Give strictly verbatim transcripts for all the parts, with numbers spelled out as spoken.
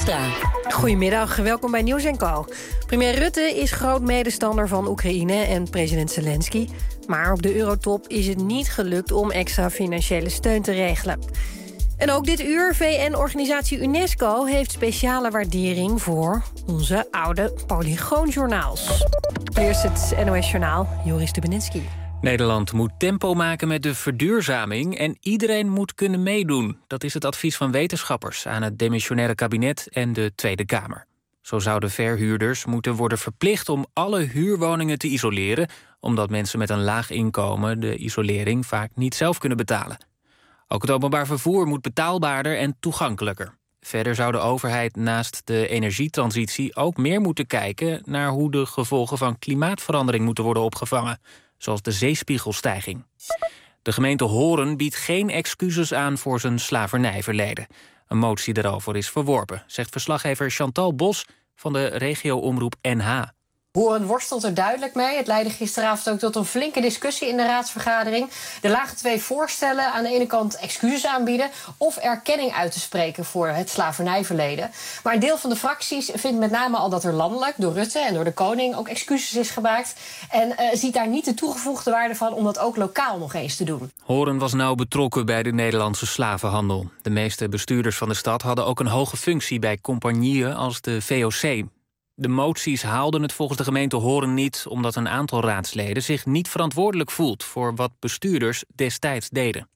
Hoekstra. Goedemiddag, welkom bij Nieuws en Co. Premier Rutte is groot medestander van Oekraïne en president Zelensky. Maar op de Eurotop is het niet gelukt om extra financiële steun te regelen. En ook dit uur, V N-organisatie UNESCO heeft speciale waardering voor onze oude polygoonjournaals. Eerst het N O S-journaal, Joris Stubenitski. Nederland moet tempo maken met de verduurzaming en iedereen moet kunnen meedoen. Dat is het advies van wetenschappers aan het demissionaire kabinet en de Tweede Kamer. Zo zouden verhuurders moeten worden verplicht om alle huurwoningen te isoleren, omdat mensen met een laag inkomen de isolering vaak niet zelf kunnen betalen. Ook het openbaar vervoer moet betaalbaarder en toegankelijker. Verder zou de overheid naast de energietransitie ook meer moeten kijken naar hoe de gevolgen van klimaatverandering moeten worden opgevangen, zoals de zeespiegelstijging. De gemeente Horen biedt geen excuses aan voor zijn slavernijverleden. Een motie daarover is verworpen, zegt verslaggever Chantal Bos van de regio-omroep N H. Horen worstelt er duidelijk mee. Het leidde gisteravond ook tot een flinke discussie in de raadsvergadering. Er lagen twee voorstellen. Aan de ene kant excuses aanbieden of erkenning uit te spreken voor het slavernijverleden. Maar een deel van de fracties vindt met name al dat er landelijk door Rutte en door de koning ook excuses is gemaakt. En uh, ziet daar niet de toegevoegde waarde van om dat ook lokaal nog eens te doen. Horen was nauw betrokken bij de Nederlandse slavenhandel. De meeste bestuurders van de stad hadden ook een hoge functie bij compagnieën als de V O C. De moties haalden het volgens de gemeente Horen niet, omdat een aantal raadsleden zich niet verantwoordelijk voelt voor wat bestuurders destijds deden.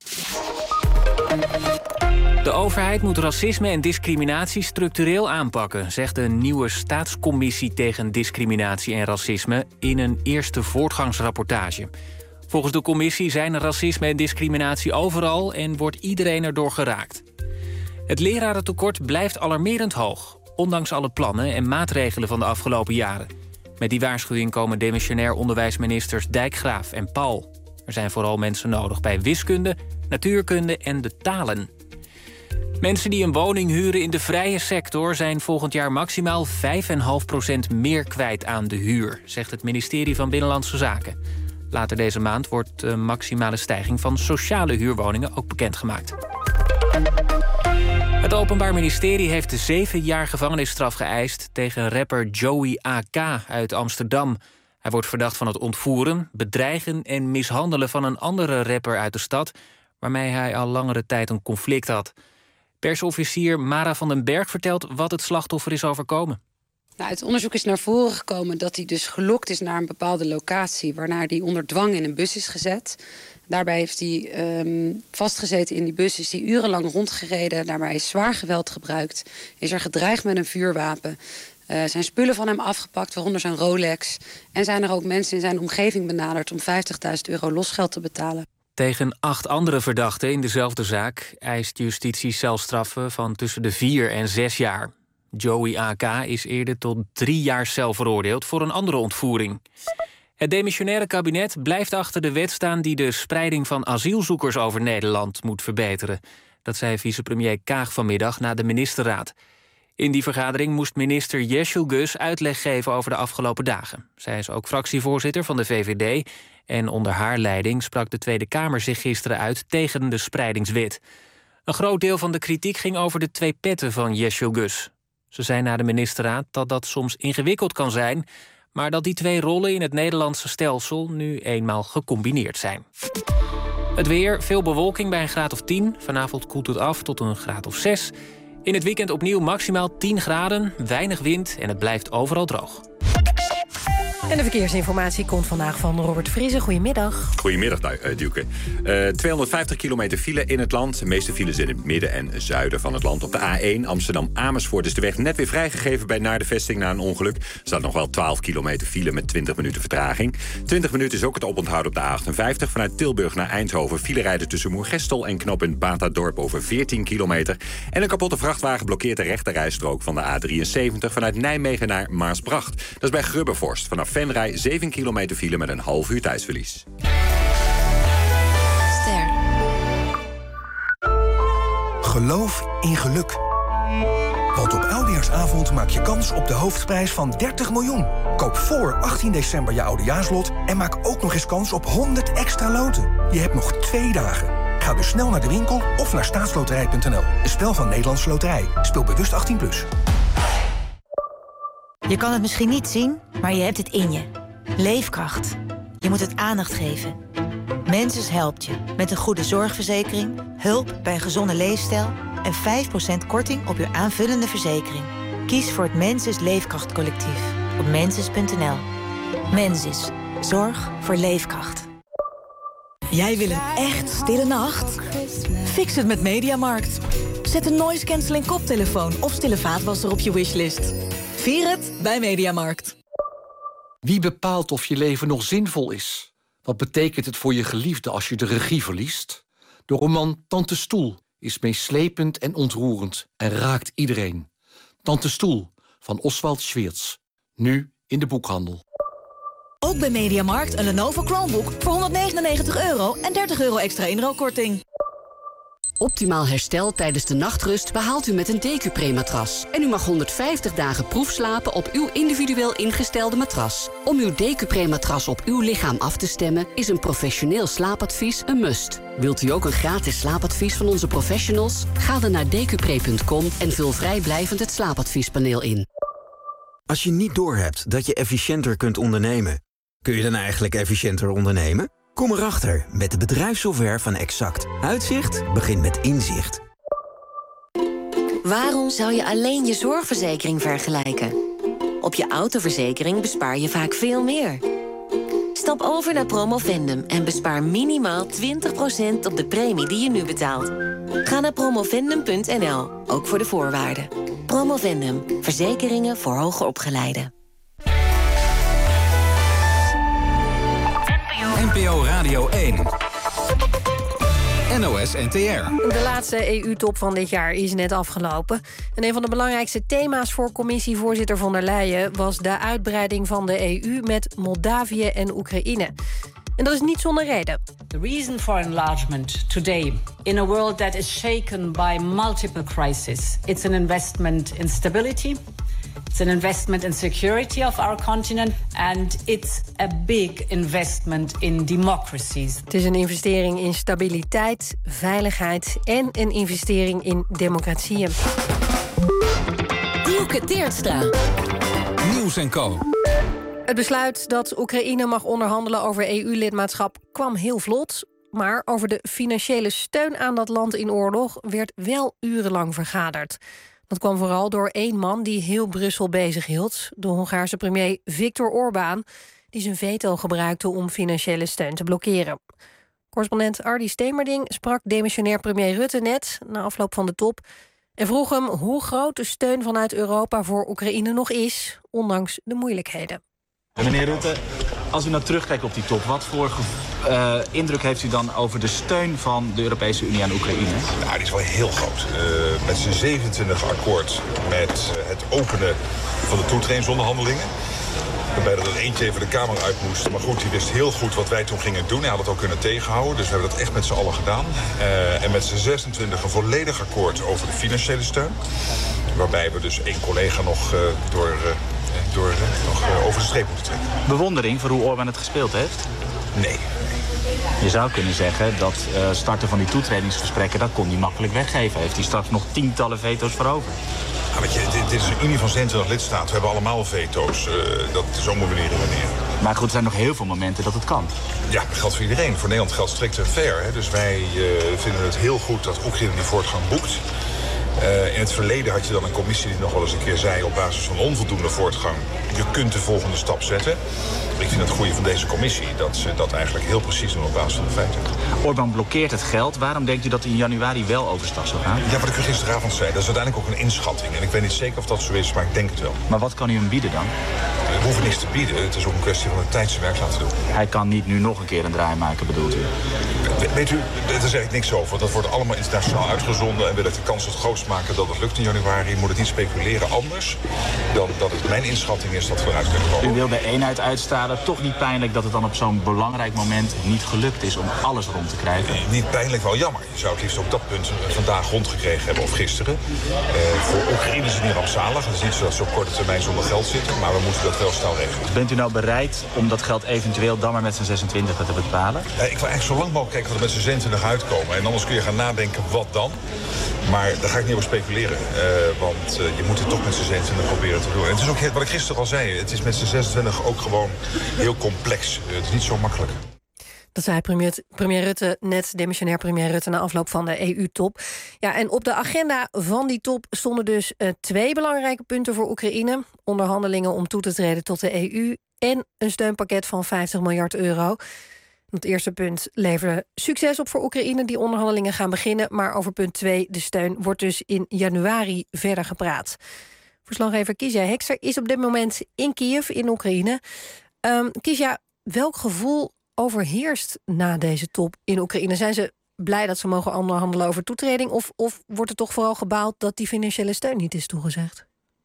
De overheid moet racisme en discriminatie structureel aanpakken, zegt de nieuwe Staatscommissie tegen discriminatie en racisme in een eerste voortgangsrapportage. Volgens de commissie zijn racisme en discriminatie overal en wordt iedereen erdoor geraakt. Het lerarentekort blijft alarmerend hoog, ondanks alle plannen en maatregelen van de afgelopen jaren. Met die waarschuwing komen demissionair onderwijsministers Dijkgraaf en Paul. Er zijn vooral mensen nodig bij wiskunde, natuurkunde en de talen. Mensen die een woning huren in de vrije sector zijn volgend jaar maximaal vijf komma vijf procent meer kwijt aan de huur, zegt het ministerie van Binnenlandse Zaken. Later deze maand wordt de maximale stijging van sociale huurwoningen ook bekendgemaakt. Het Openbaar Ministerie heeft zeven jaar gevangenisstraf geëist tegen rapper Joey A K uit Amsterdam. Hij wordt verdacht van het ontvoeren, bedreigen en mishandelen van een andere rapper uit de stad, waarmee hij al langere tijd een conflict had. Persofficier Mara van den Berg vertelt wat het slachtoffer is overkomen. Nou, uit onderzoek is naar voren gekomen dat hij dus gelokt is naar een bepaalde locatie, waarna hij onder dwang in een bus is gezet. Daarbij heeft hij um, vastgezeten in die bus, is hij urenlang rondgereden. Daarbij is zwaar geweld gebruikt. Is er gedreigd met een vuurwapen. Uh, zijn spullen van hem afgepakt, waaronder zijn Rolex. En zijn er ook mensen in zijn omgeving benaderd om vijftigduizend euro losgeld te betalen. Tegen acht andere verdachten in dezelfde zaak eist justitie celstraffen van tussen de vier en zes jaar. Joey A K is eerder tot drie jaar cel veroordeeld voor een andere ontvoering. Het demissionaire kabinet blijft achter de wet staan die de spreiding van asielzoekers over Nederland moet verbeteren. Dat zei vicepremier Kaag vanmiddag na de ministerraad. In die vergadering moest minister Jesjil uitleg geven over de afgelopen dagen. Zij is ook fractievoorzitter van de V V D en onder haar leiding sprak de Tweede Kamer zich gisteren uit tegen de spreidingswet. Een groot deel van de kritiek ging over de twee petten van Jesjil Gus. Ze zei na de ministerraad dat dat soms ingewikkeld kan zijn, maar dat die twee rollen in het Nederlandse stelsel nu eenmaal gecombineerd zijn. Het weer, veel bewolking bij een graad of tien. Vanavond koelt het af tot een graad of zes. In het weekend opnieuw maximaal tien graden, weinig wind en het blijft overal droog. En de verkeersinformatie komt vandaag van Robert Vriese. Goedemiddag. Goedemiddag, Duke. Uh, tweehonderdvijftig kilometer file in het land. De meeste files in het midden en zuiden van het land. Op de A één Amsterdam-Amersfoort is de weg net weer vrijgegeven bij Naardenvesting na een ongeluk. Er staat nog wel twaalf kilometer file met twintig minuten vertraging. twintig minuten is ook het oponthoud op de A achtenvijftig. Vanuit Tilburg naar Eindhoven file rijden tussen Moergestel en knooppunt Batadorp over veertien kilometer. En een kapotte vrachtwagen blokkeert de rechterrijstrook van de A drieënzeventig vanuit Nijmegen naar Maasbracht. Dat is bij Grubbervorst. Vanaf Venray zeven kilometer file met een half uur tijdsverlies. Ster. Geloof in geluk. Want op Oudejaarsavond maak je kans op de hoofdprijs van dertig miljoen. Koop voor achttien december je Oudejaarslot en maak ook nog eens kans op honderd extra loten. Je hebt nog twee dagen. Ga dus snel naar de winkel of naar staatsloterij punt n l. Een spel van Nederlandse Loterij. Speel bewust achttien plus. Je kan het misschien niet zien, maar je hebt het in je. Leefkracht. Je moet het aandacht geven. Mensis helpt je met een goede zorgverzekering, hulp bij een gezonde leefstijl en vijf procent korting op je aanvullende verzekering. Kies voor het Mensis Leefkrachtcollectief op mensis punt n l. Mensis. Zorg voor leefkracht. Jij wil een echt stille nacht? Fix het met Mediamarkt. Zet een noise cancelling koptelefoon of stille vaatwasser op je wishlist. Vier het bij Mediamarkt. Wie bepaalt of je leven nog zinvol is? Wat betekent het voor je geliefde als je de regie verliest? De roman Tante Stoel is meeslepend en ontroerend en raakt iedereen. Tante Stoel van Oswald Schweerts. Nu in de boekhandel. Ook bij Mediamarkt een Lenovo Chromebook voor honderdnegenennegentig euro en dertig euro extra inruilkorting. Optimaal herstel tijdens de nachtrust behaalt u met een Decupre-matras. En u mag honderdvijftig dagen proefslapen op uw individueel ingestelde matras. Om uw Decupre-matras op uw lichaam af te stemmen is een professioneel slaapadvies een must. Wilt u ook een gratis slaapadvies van onze professionals? Ga dan naar decupre punt com en vul vrijblijvend het slaapadviespaneel in. Als je niet doorhebt dat je efficiënter kunt ondernemen, kun je dan eigenlijk efficiënter ondernemen? Kom erachter met de bedrijfssoftware van Exact. Uitzicht begint met inzicht. Waarom zou je alleen je zorgverzekering vergelijken? Op je autoverzekering bespaar je vaak veel meer. Stap over naar Promovendum en bespaar minimaal twintig procent op de premie die je nu betaalt. Ga naar promovendum punt n l, ook voor de voorwaarden. Promovendum, verzekeringen voor hoger opgeleiden. N P O Radio één. N O S N T R. De laatste E U-top van dit jaar is net afgelopen. En een van de belangrijkste thema's voor commissievoorzitter von der Leyen was de uitbreiding van de E U met Moldavië en Oekraïne. En dat is niet zonder reden. The reason for enlargement today, in a world that is shaken by multiple crises, it's an investment in stability. It's an investment in security of our continent and it's a big investment in democracies. Het is een investering in stabiliteit, veiligheid en een investering in democratieën. Dielke Teertstra. Nieuws en Co. Het besluit dat Oekraïne mag onderhandelen over E U-lidmaatschap kwam heel vlot. Maar over de financiële steun aan dat land in oorlog werd wel urenlang vergaderd. Dat kwam vooral door één man die heel Brussel bezig hield. De Hongaarse premier Viktor Orbán, die zijn veto gebruikte om financiële steun te blokkeren. Correspondent Ardy Stemerding sprak demissionair premier Rutte net na afloop van de top en vroeg hem hoe groot de steun vanuit Europa voor Oekraïne nog is, ondanks de moeilijkheden. Meneer Rutte, als u nou terugkijkt op die top, wat voor uh, indruk heeft u dan over de steun van de Europese Unie aan Oekraïne? Nou, die is wel heel groot. Uh, met zijn zevenentwintig akkoord met uh, het openen van de toetredingsonderhandelingen. Waarbij er eentje even de Kamer uit moest. Maar goed, die wist heel goed wat wij toen gingen doen. Hij had het ook kunnen tegenhouden. Dus we hebben dat echt met z'n allen gedaan. Uh, en met z'n zesentwintig een volledig akkoord over de financiële steun. Waarbij we dus één collega nog uh, door... Uh, door uh, nog uh, over de streep moeten trekken. Bewondering voor hoe Orbán het gespeeld heeft? Nee. Je zou kunnen zeggen dat uh, starten van die toetredingsgesprekken, dat kon hij makkelijk weggeven. Heeft hij straks nog tientallen veto's voor over? Ja, weet je, dit, dit is een Unie van zevenentwintig lidstaten. We hebben allemaal veto's. Uh, dat, zo moeten we niet redeneren. Maar goed, er zijn nog heel veel momenten dat het kan. Ja, dat geldt voor iedereen. Voor Nederland geldt strikt en fair. Hè. Dus wij uh, vinden het heel goed dat Oekraïne die voortgang boekt. Uh, in het verleden had je dan een commissie die nog wel eens een keer zei... op basis van onvoldoende voortgang, je kunt de volgende stap zetten. Ik vind het goede van deze commissie dat ze dat eigenlijk heel precies doen op basis van de feiten. Orbán blokkeert het geld. Waarom denkt u dat hij in januari wel overstag zou gaan? Ja, wat ik u gisteravond zei, dat is uiteindelijk ook een inschatting. En ik weet niet zeker of dat zo is, maar ik denk het wel. Maar wat kan u hem bieden dan? We hoeven niks te bieden. Het is ook een kwestie van het tijdswerk laten doen. Hij kan niet nu nog een keer een draai maken, bedoelt u? We, weet u, er is eigenlijk niks over. Dat wordt allemaal internationaal uitgezonden. En wil ik de kans het grootst maken dat het lukt in januari, moet het niet speculeren anders dan dat het mijn inschatting is dat we eruit kunnen komen. U wil de eenheid uitstralen. Toch niet pijnlijk dat het dan op zo'n belangrijk moment niet gelukt is om alles rond te krijgen? Nee, niet pijnlijk, wel jammer. Je zou het liefst op dat punt vandaag rondgekregen hebben of gisteren. Uh, voor Oekraïne is het niet rampzalig. Het is niet zo dat ze op korte termijn zonder geld zitten. Maar we moeten dat wel snel regelen. Bent u nou bereid om dat geld eventueel dan maar met z'n zesentwintig te betalen? Ja, ik wil eigenlijk zo lang mogelijk kijken wat er met z'n zevenentwintig uitkomen. En anders kun je gaan nadenken, wat dan? Maar daar ga ik niet over speculeren. Uh, want uh, je moet het toch met z'n zevenentwintig proberen te doen. En het is ook, wat ik gisteren al zei, het is met z'n zesentwintig ook gewoon heel complex. Uh, het is niet zo makkelijk. Dat zei premier, premier Rutte, net demissionair premier Rutte, na afloop van de E U-top. Ja, en op de agenda van die top stonden dus uh, twee belangrijke punten voor Oekraïne. Onderhandelingen om toe te treden tot de E U en een steunpakket van vijftig miljard euro. Het eerste punt leverde succes op voor Oekraïne. Die onderhandelingen gaan beginnen. Maar over punt twee, de steun, wordt dus in januari verder gepraat. Verslaggever Kizia Hekster is op dit moment in Kiev, in Oekraïne. Um, Kizia, welk gevoel overheerst na deze top in Oekraïne? Zijn ze blij dat ze mogen onderhandelen over toetreding? Of, of wordt er toch vooral gebaald dat die financiële steun niet is toegezegd?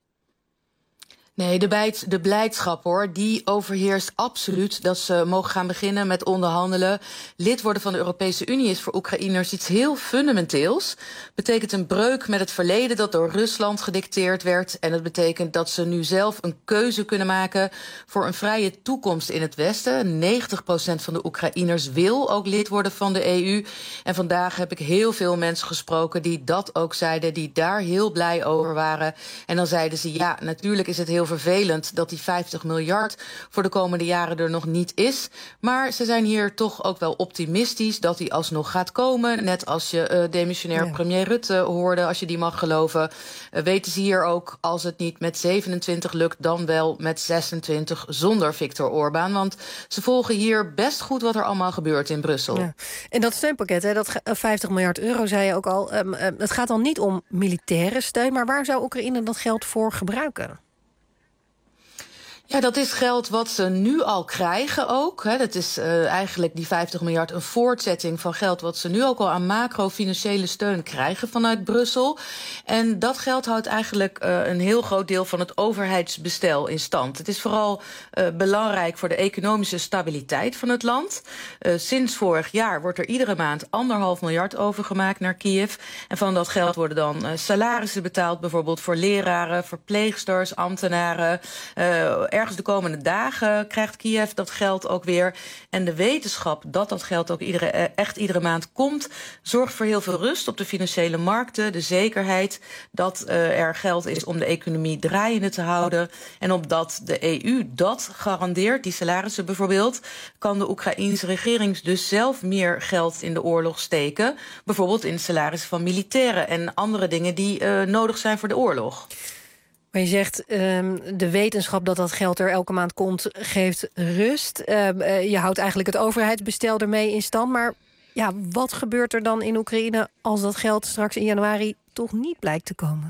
Nee, de, bijt, de blijdschap hoor, die overheerst absoluut. Dat ze mogen gaan beginnen met onderhandelen. Lid worden van de Europese Unie is voor Oekraïners iets heel fundamenteels. Betekent een breuk met het verleden dat door Rusland gedicteerd werd. En het betekent dat ze nu zelf een keuze kunnen maken voor een vrije toekomst in het Westen. negentig procent van de Oekraïners wil ook lid worden van de E U. En vandaag heb ik heel veel mensen gesproken die dat ook zeiden, die daar heel blij over waren. En dan zeiden ze, ja, natuurlijk is het heel vervelend dat die vijftig miljard voor de komende jaren er nog niet is. Maar ze zijn hier toch ook wel optimistisch dat die alsnog gaat komen. Net als je uh, demissionair ja. premier Rutte hoorde, als je die mag geloven. Uh, weten ze hier ook, als het niet met zevenentwintig lukt, dan wel met zesentwintig zonder Viktor Orbán. Want ze volgen hier best goed wat er allemaal gebeurt in Brussel. Ja. En dat steunpakket, hè, dat vijftig miljard euro, zei je ook al. Um, um, het gaat dan niet om militaire steun, maar waar zou Oekraïne dat geld voor gebruiken? Ja, dat is geld wat ze nu al krijgen ook. Hè. Dat is uh, eigenlijk die vijftig miljard een voortzetting van geld wat ze nu ook al aan macro-financiële steun krijgen vanuit Brussel. En dat geld houdt eigenlijk uh, een heel groot deel van het overheidsbestel in stand. Het is vooral uh, belangrijk voor de economische stabiliteit van het land. Uh, sinds vorig jaar wordt er iedere maand anderhalf miljard overgemaakt naar Kiev. En van dat geld worden dan uh, salarissen betaald, bijvoorbeeld voor leraren, verpleegsters, ambtenaren. Uh, Ergens de komende dagen krijgt Kiev dat geld ook weer. En de wetenschap dat dat geld ook iedere, echt iedere maand komt, zorgt voor heel veel rust op de financiële markten. De zekerheid dat uh, er geld is om de economie draaiende te houden. En omdat de E U dat garandeert, die salarissen bijvoorbeeld, kan de Oekraïense regering dus zelf meer geld in de oorlog steken. Bijvoorbeeld in salarissen van militairen en andere dingen die uh, nodig zijn voor de oorlog. Maar je zegt, um, de wetenschap dat dat geld er elke maand komt, geeft rust. Um, uh, je houdt eigenlijk het overheidsbestel ermee in stand. Maar ja, wat gebeurt er dan in Oekraïne als dat geld straks in januari toch niet blijkt te komen?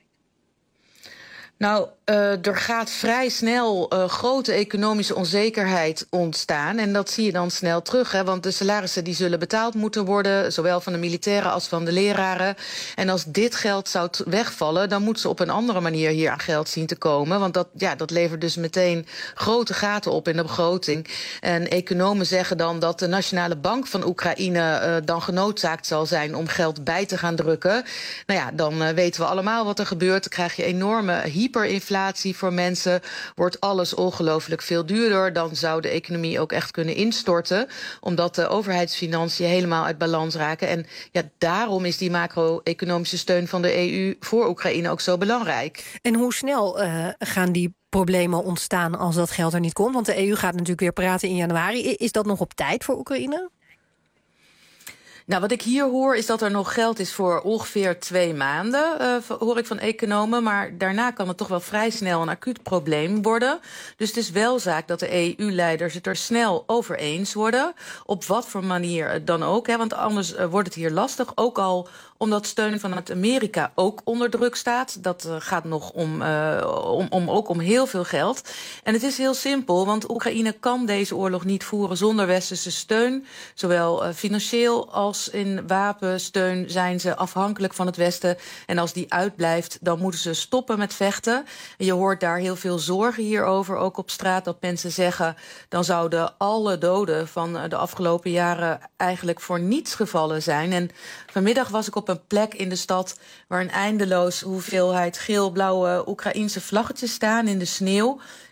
Nou, uh, er gaat vrij snel uh, grote economische onzekerheid ontstaan. En dat zie je dan snel terug. Hè, want de salarissen die zullen betaald moeten worden, zowel van de militairen als van de leraren. En als dit geld zou wegvallen, dan moeten ze op een andere manier hier aan geld zien te komen. Want dat, ja, dat levert dus meteen grote gaten op in de begroting. En economen zeggen dan dat de Nationale Bank van Oekraïne uh, dan genoodzaakt zal zijn om geld bij te gaan drukken. Nou ja, dan uh, weten we allemaal wat er gebeurt. Dan krijg je enorme hyperinflatie voor mensen, wordt alles ongelooflijk veel duurder. Dan zou de economie ook echt kunnen instorten, omdat de overheidsfinanciën helemaal uit balans raken. En ja, daarom is die macro-economische steun van de E U voor Oekraïne ook zo belangrijk. En hoe snel uh, gaan die problemen ontstaan als dat geld er niet komt? Want de E U gaat natuurlijk weer praten in januari. Is dat nog op tijd voor Oekraïne? Nou, wat ik hier hoor is dat er nog geld is voor ongeveer twee maanden, uh, hoor ik van economen. Maar daarna kan het toch wel vrij snel een acuut probleem worden. Dus het is wel zaak dat de E U-leiders het er snel over eens worden. Op wat voor manier dan ook, hè, want anders uh, wordt het hier lastig. Ook al omdat steun vanuit Amerika ook onder druk staat. Dat uh, gaat nog om, uh, om, om, ook om heel veel geld. En het is heel simpel, want Oekraïne kan deze oorlog niet voeren zonder westerse steun. Zowel uh, financieel als in wapensteun zijn ze afhankelijk van het Westen. En als die uitblijft, dan moeten ze stoppen met vechten. En je hoort daar heel veel zorgen hierover, ook op straat, dat mensen zeggen, dan zouden alle doden van de afgelopen jaren eigenlijk voor niets gevallen zijn. En vanmiddag was ik op een plek in de stad waar een eindeloos hoeveelheid geel-blauwe Oekraïense vlaggetjes staan in de sneeuw.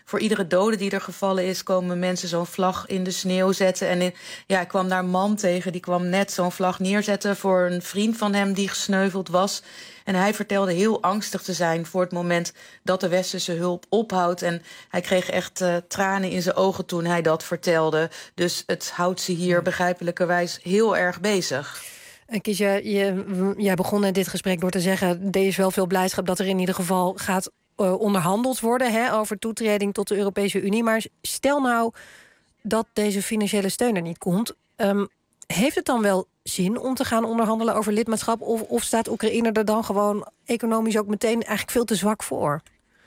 voor iedere dode die er gevallen is, komen mensen zo'n vlag in de sneeuw zetten. En in, ja, ik kwam daar een man tegen, die kwam net zo'n vlag neerzetten voor een vriend van hem die gesneuveld was. En hij vertelde heel angstig te zijn voor het moment dat de westerse hulp ophoudt. En hij kreeg echt uh, tranen in zijn ogen toen hij dat vertelde. Dus het houdt ze hier begrijpelijkerwijs heel erg bezig. En Kiesja, je, jij begon in dit gesprek door te zeggen, er is wel veel blijdschap dat er in ieder geval gaat uh, onderhandeld worden, hè, over toetreding tot de Europese Unie. Maar stel nou dat deze financiële steun er niet komt. Um, heeft het dan wel zin om te gaan onderhandelen over lidmaatschap? Of, of staat Oekraïne er dan gewoon economisch ook meteen eigenlijk veel te zwak voor?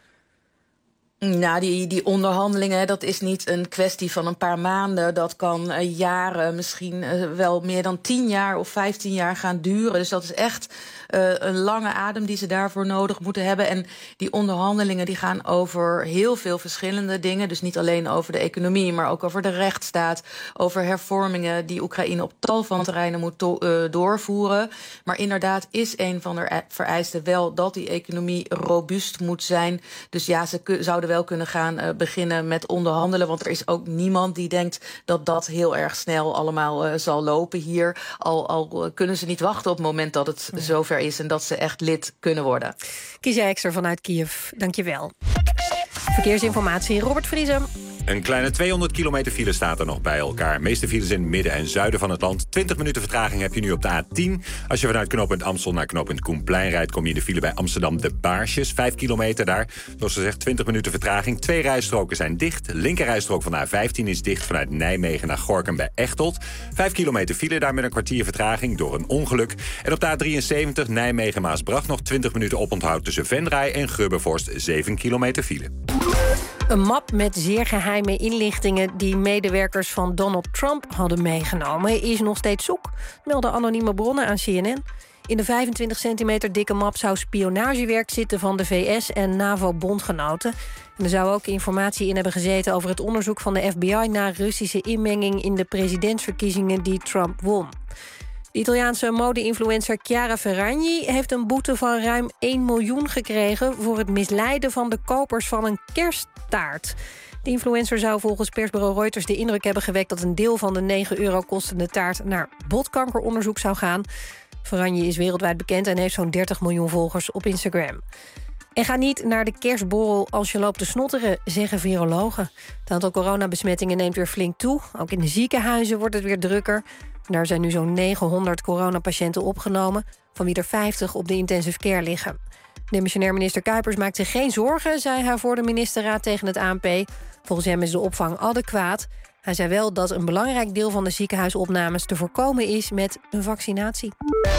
Nou, die, die onderhandelingen, dat is niet een kwestie van een paar maanden. Dat kan uh, jaren, misschien uh, wel meer dan tien jaar of vijftien jaar gaan duren. Dus dat is echt uh, een lange adem die ze daarvoor nodig moeten hebben. En die onderhandelingen die gaan over heel veel verschillende dingen. Dus niet alleen over de economie, maar ook over de rechtsstaat. Over hervormingen die Oekraïne op tal van terreinen moet to- uh, doorvoeren. Maar inderdaad is een van de vereisten wel dat die economie robuust moet zijn. Dus ja, ze k- zouden wel kunnen gaan uh, beginnen met onderhandelen. Want er is ook niemand die denkt dat dat heel erg snel allemaal uh, zal lopen hier. Al, al uh, kunnen ze niet wachten op het moment dat het ja. zover is en dat ze echt lid kunnen worden. Kiesja Ekster vanuit Kiev, dank je wel. Verkeersinformatie, Robert Vriesen. Een kleine tweehonderd kilometer file staat er nog bij elkaar. De meeste files in het midden en zuiden van het land. twintig minuten vertraging heb je nu op de A tien. Als je vanuit knooppunt Amstel naar knooppunt Koenplein rijdt, kom je in de file bij Amsterdam de Baarsjes. Vijf kilometer daar. Zoals gezegd, twintig minuten vertraging. Twee rijstroken zijn dicht. De linkerrijstrook van de A vijftien is dicht vanuit Nijmegen naar Gorinchem bij Echteld. Vijf kilometer file, daar met een kwartier vertraging door een ongeluk. En op de A drieënzeventig Nijmegen-Maasbracht nog twintig minuten oponthoud tussen Venray en Grubbevorst. zeven kilometer file. Een map met zeer geheime inlichtingen die medewerkers van Donald Trump hadden meegenomen is nog steeds zoek, melden anonieme bronnen aan C N N. In de vijfentwintig centimeter dikke map zou spionagewerk zitten van de V S en NAVO-bondgenoten. En er zou ook informatie in hebben gezeten over het onderzoek van de F B I naar Russische inmenging in de presidentsverkiezingen die Trump won. De Italiaanse mode-influencer Chiara Ferragni heeft een boete van ruim één miljoen gekregen voor het misleiden van de kopers van een kersttaart. De influencer zou volgens persbureau Reuters de indruk hebben gewekt dat een deel van de negen euro kostende taart naar botkankeronderzoek zou gaan. Ferragni is wereldwijd bekend en heeft zo'n dertig miljoen volgers op Instagram. En ga niet naar de kerstborrel als je loopt te snotteren, zeggen virologen. Het aantal coronabesmettingen neemt weer flink toe. Ook in de ziekenhuizen wordt het weer drukker. Daar zijn nu zo'n negenhonderd coronapatiënten opgenomen, van wie er vijftig op de intensive care liggen. Demissionair minister Kuipers maakt zich geen zorgen, zei hij voor de ministerraad tegen het A N P. Volgens hem is de opvang adequaat. Hij zei wel dat een belangrijk deel van de ziekenhuisopnames te voorkomen is met een vaccinatie.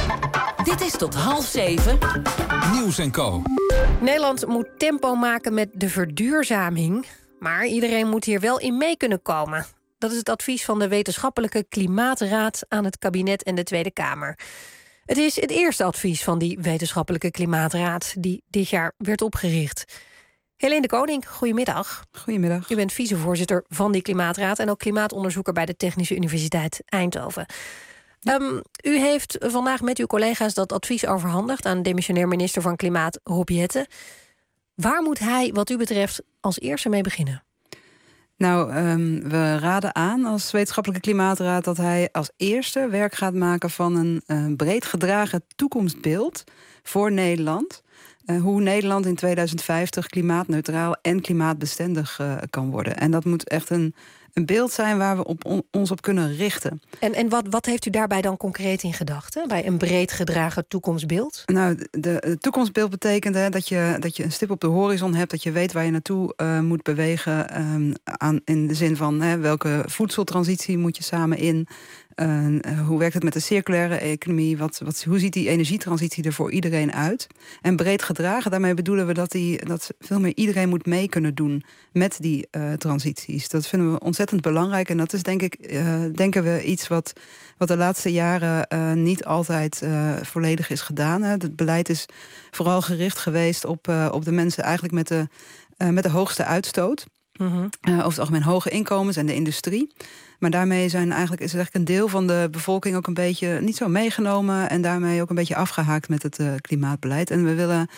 Dit is tot half zeven. Nieuws en Co. Nederland moet tempo maken met de verduurzaming, maar iedereen moet hier wel in mee kunnen komen. Dat is het advies van de Wetenschappelijke Klimaatraad aan het kabinet en de Tweede Kamer. Het is het eerste advies van die Wetenschappelijke Klimaatraad die dit jaar werd opgericht. Helene de Koning, goedemiddag. Goedemiddag. U bent vicevoorzitter van die Klimaatraad en ook klimaatonderzoeker bij de Technische Universiteit Eindhoven. Um, u heeft vandaag met uw collega's dat advies overhandigd aan demissionair minister van Klimaat Rob Jetten. Waar moet hij, wat u betreft, als eerste mee beginnen? Nou, um, we raden aan als Wetenschappelijke Klimaatraad dat hij als eerste werk gaat maken van een uh, breed gedragen toekomstbeeld voor Nederland. Uh, hoe Nederland in tweeduizend vijftig klimaatneutraal en klimaatbestendig uh, kan worden. En dat moet echt een, een beeld zijn waar we op on, ons op kunnen richten. En, en wat, wat heeft u daarbij dan concreet in gedachten, bij een breed gedragen toekomstbeeld? Nou, de, de toekomstbeeld betekent hè, dat, je, dat je een stip op de horizon hebt, dat je weet waar je naartoe uh, moet bewegen. Um, aan, in de zin van hè, welke voedseltransitie moet je samen in. Uh, hoe werkt het met de circulaire economie? Wat, wat, hoe ziet die energietransitie er voor iedereen uit? En breed gedragen, daarmee bedoelen we dat, die, dat veel meer iedereen moet mee kunnen doen met die uh, transities. Dat vinden we ontzettend belangrijk. En dat is denk ik, uh, denken we, iets wat, wat de laatste jaren uh, niet altijd uh, volledig is gedaan. Hè. Het beleid is vooral gericht geweest op, uh, op de mensen eigenlijk met de, uh, met de hoogste uitstoot. Mm-hmm. Uh, over het algemeen hoge inkomens en de industrie. Maar daarmee zijn eigenlijk, is eigenlijk een deel van de bevolking ook een beetje niet zo meegenomen en daarmee ook een beetje afgehaakt met het uh, klimaatbeleid. En we willen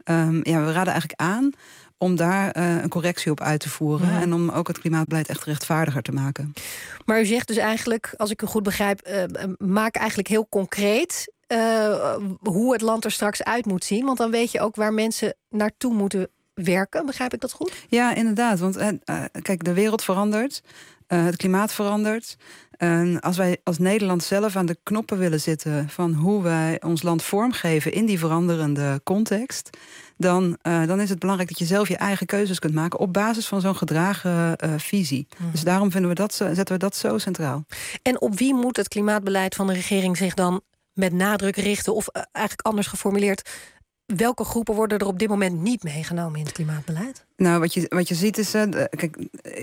Um, ja, we raden eigenlijk aan om daar uh, een correctie op uit te voeren. Ja. En om ook het klimaatbeleid echt rechtvaardiger te maken. Maar u zegt dus eigenlijk, als ik u goed begrijp, uh, maak eigenlijk heel concreet uh, hoe het land er straks uit moet zien. Want dan weet je ook waar mensen naartoe moeten werken. Begrijp ik dat goed? Ja, inderdaad. Want uh, kijk, de wereld verandert. Uh, het klimaat verandert. En als wij als Nederland zelf aan de knoppen willen zitten van hoe wij ons land vormgeven in die veranderende context, dan, uh, dan is het belangrijk dat je zelf je eigen keuzes kunt maken op basis van zo'n gedragen uh, visie. Mm. Dus daarom vinden we dat, zetten we dat zo centraal. En op wie moet het klimaatbeleid van de regering zich dan met nadruk richten? Of uh, eigenlijk anders geformuleerd, welke groepen worden er op dit moment niet meegenomen in het klimaatbeleid? Nou, wat je, wat je ziet is, uh, kijk,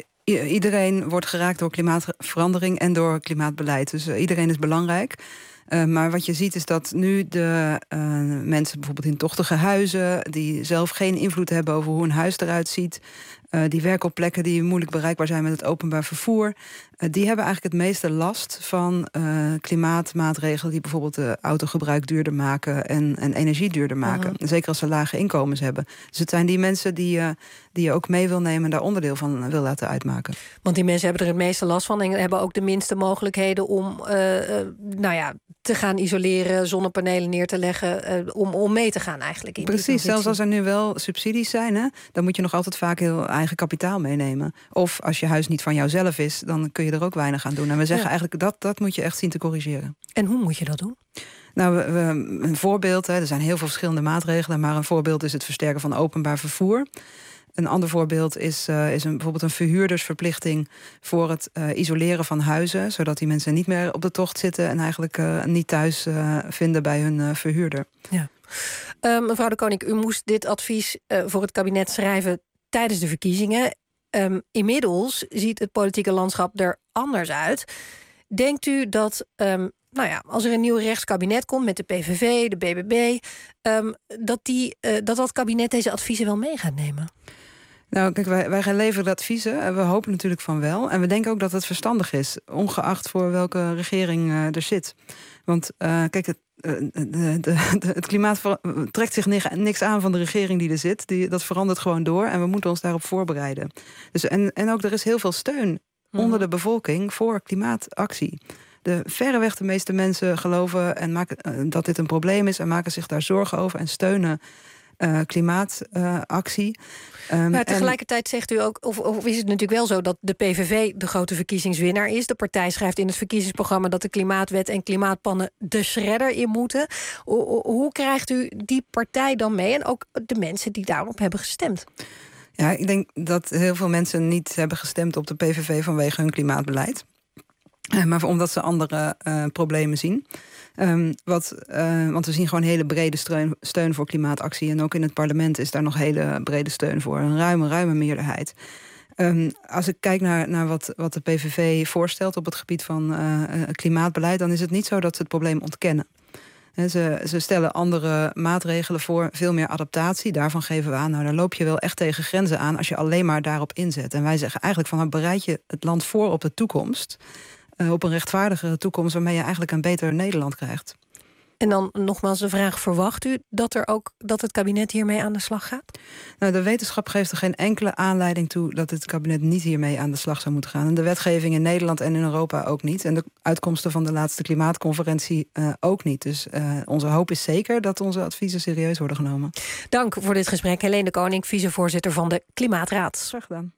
iedereen wordt geraakt door klimaatverandering en door klimaatbeleid. Dus uh, iedereen is belangrijk. Uh, maar wat je ziet is dat nu de uh, mensen bijvoorbeeld in tochtige huizen, die zelf geen invloed hebben over hoe een huis eruit ziet, uh, die werken op plekken die moeilijk bereikbaar zijn met het openbaar vervoer, uh, die hebben eigenlijk het meeste last van uh, klimaatmaatregelen die bijvoorbeeld de autogebruik duurder maken en, en energie duurder maken. Uh-huh. Zeker als ze lage inkomens hebben. Dus het zijn die mensen die, uh, die je ook mee wil nemen en daar onderdeel van wil laten uitmaken. Want die mensen hebben er het meeste last van en hebben ook de minste mogelijkheden om uh, uh, nou ja, te gaan isoleren, zonnepanelen neer te leggen, uh, om, om mee te gaan eigenlijk. In Precies, zelfs als er nu wel subsidies zijn, hè, dan moet je nog altijd vaak heel eigen kapitaal meenemen. Of als je huis niet van jouzelf is, dan kun je er ook weinig aan doen. En we zeggen ja. eigenlijk dat dat moet je echt zien te corrigeren. En hoe moet je dat doen? Nou, we, we, een voorbeeld, hè, er zijn heel veel verschillende maatregelen, maar een voorbeeld is het versterken van openbaar vervoer. Een ander voorbeeld is, uh, is een, bijvoorbeeld een verhuurdersverplichting voor het uh, isoleren van huizen, zodat die mensen niet meer op de tocht zitten en eigenlijk uh, niet thuis uh, vinden bij hun uh, verhuurder. Ja. Uh, mevrouw de Koning, u moest dit advies uh, voor het kabinet schrijven tijdens de verkiezingen. Um, inmiddels ziet het politieke landschap er anders uit. Denkt u dat, um, nou ja, als er een nieuw rechtskabinet komt met de P V V, de B B B, um, dat, die, uh, dat dat kabinet deze adviezen wel mee gaat nemen? Nou, kijk, wij, wij gaan leveren adviezen en we hopen natuurlijk van wel. En we denken ook dat het verstandig is, ongeacht voor welke regering uh, er zit. Want uh, kijk, het, uh, de, de, de, het klimaat trekt zich niks, niks aan van de regering die er zit. Die, dat verandert gewoon door en we moeten ons daarop voorbereiden. Dus, en, en ook er is heel veel steun mm-hmm. onder de bevolking voor klimaatactie. De verreweg de meeste mensen geloven en maken, uh, dat dit een probleem is en maken zich daar zorgen over en steunen Uh, klimaatactie. Uh, um, maar tegelijkertijd en... zegt u ook, of, of is het natuurlijk wel zo dat de P V V de grote verkiezingswinnaar is. De partij schrijft in het verkiezingsprogramma dat de klimaatwet en klimaatplannen de shredder in moeten. Hoe, hoe krijgt u die partij dan mee en ook de mensen die daarop hebben gestemd? Ja, ik denk dat heel veel mensen niet hebben gestemd op de P V V vanwege hun klimaatbeleid. Uh, maar omdat ze andere uh, problemen zien. Um, wat, uh, want we zien gewoon hele brede steun, steun voor klimaatactie. En ook in het parlement is daar nog hele brede steun voor. Een ruime, ruime meerderheid. Um, als ik kijk naar, naar wat, wat de P V V voorstelt op het gebied van uh, klimaatbeleid, dan is het niet zo dat ze het probleem ontkennen. He, ze, ze stellen andere maatregelen voor, veel meer adaptatie. Daarvan geven we aan, nou, daar loop je wel echt tegen grenzen aan als je alleen maar daarop inzet. En wij zeggen eigenlijk van, nou, bereid je het land voor op de toekomst. Uh, op een rechtvaardigere toekomst waarmee je eigenlijk een beter Nederland krijgt. En dan nogmaals de vraag, verwacht u dat, er ook, dat het kabinet hiermee aan de slag gaat? Nou, de wetenschap geeft er geen enkele aanleiding toe dat het kabinet niet hiermee aan de slag zou moeten gaan. En de wetgeving in Nederland en in Europa ook niet. En de uitkomsten van de laatste klimaatconferentie uh, ook niet. Dus uh, onze hoop is zeker dat onze adviezen serieus worden genomen. Dank voor dit gesprek. Helene de Koning, vicevoorzitter van de Klimaatraad. Graag gedaan.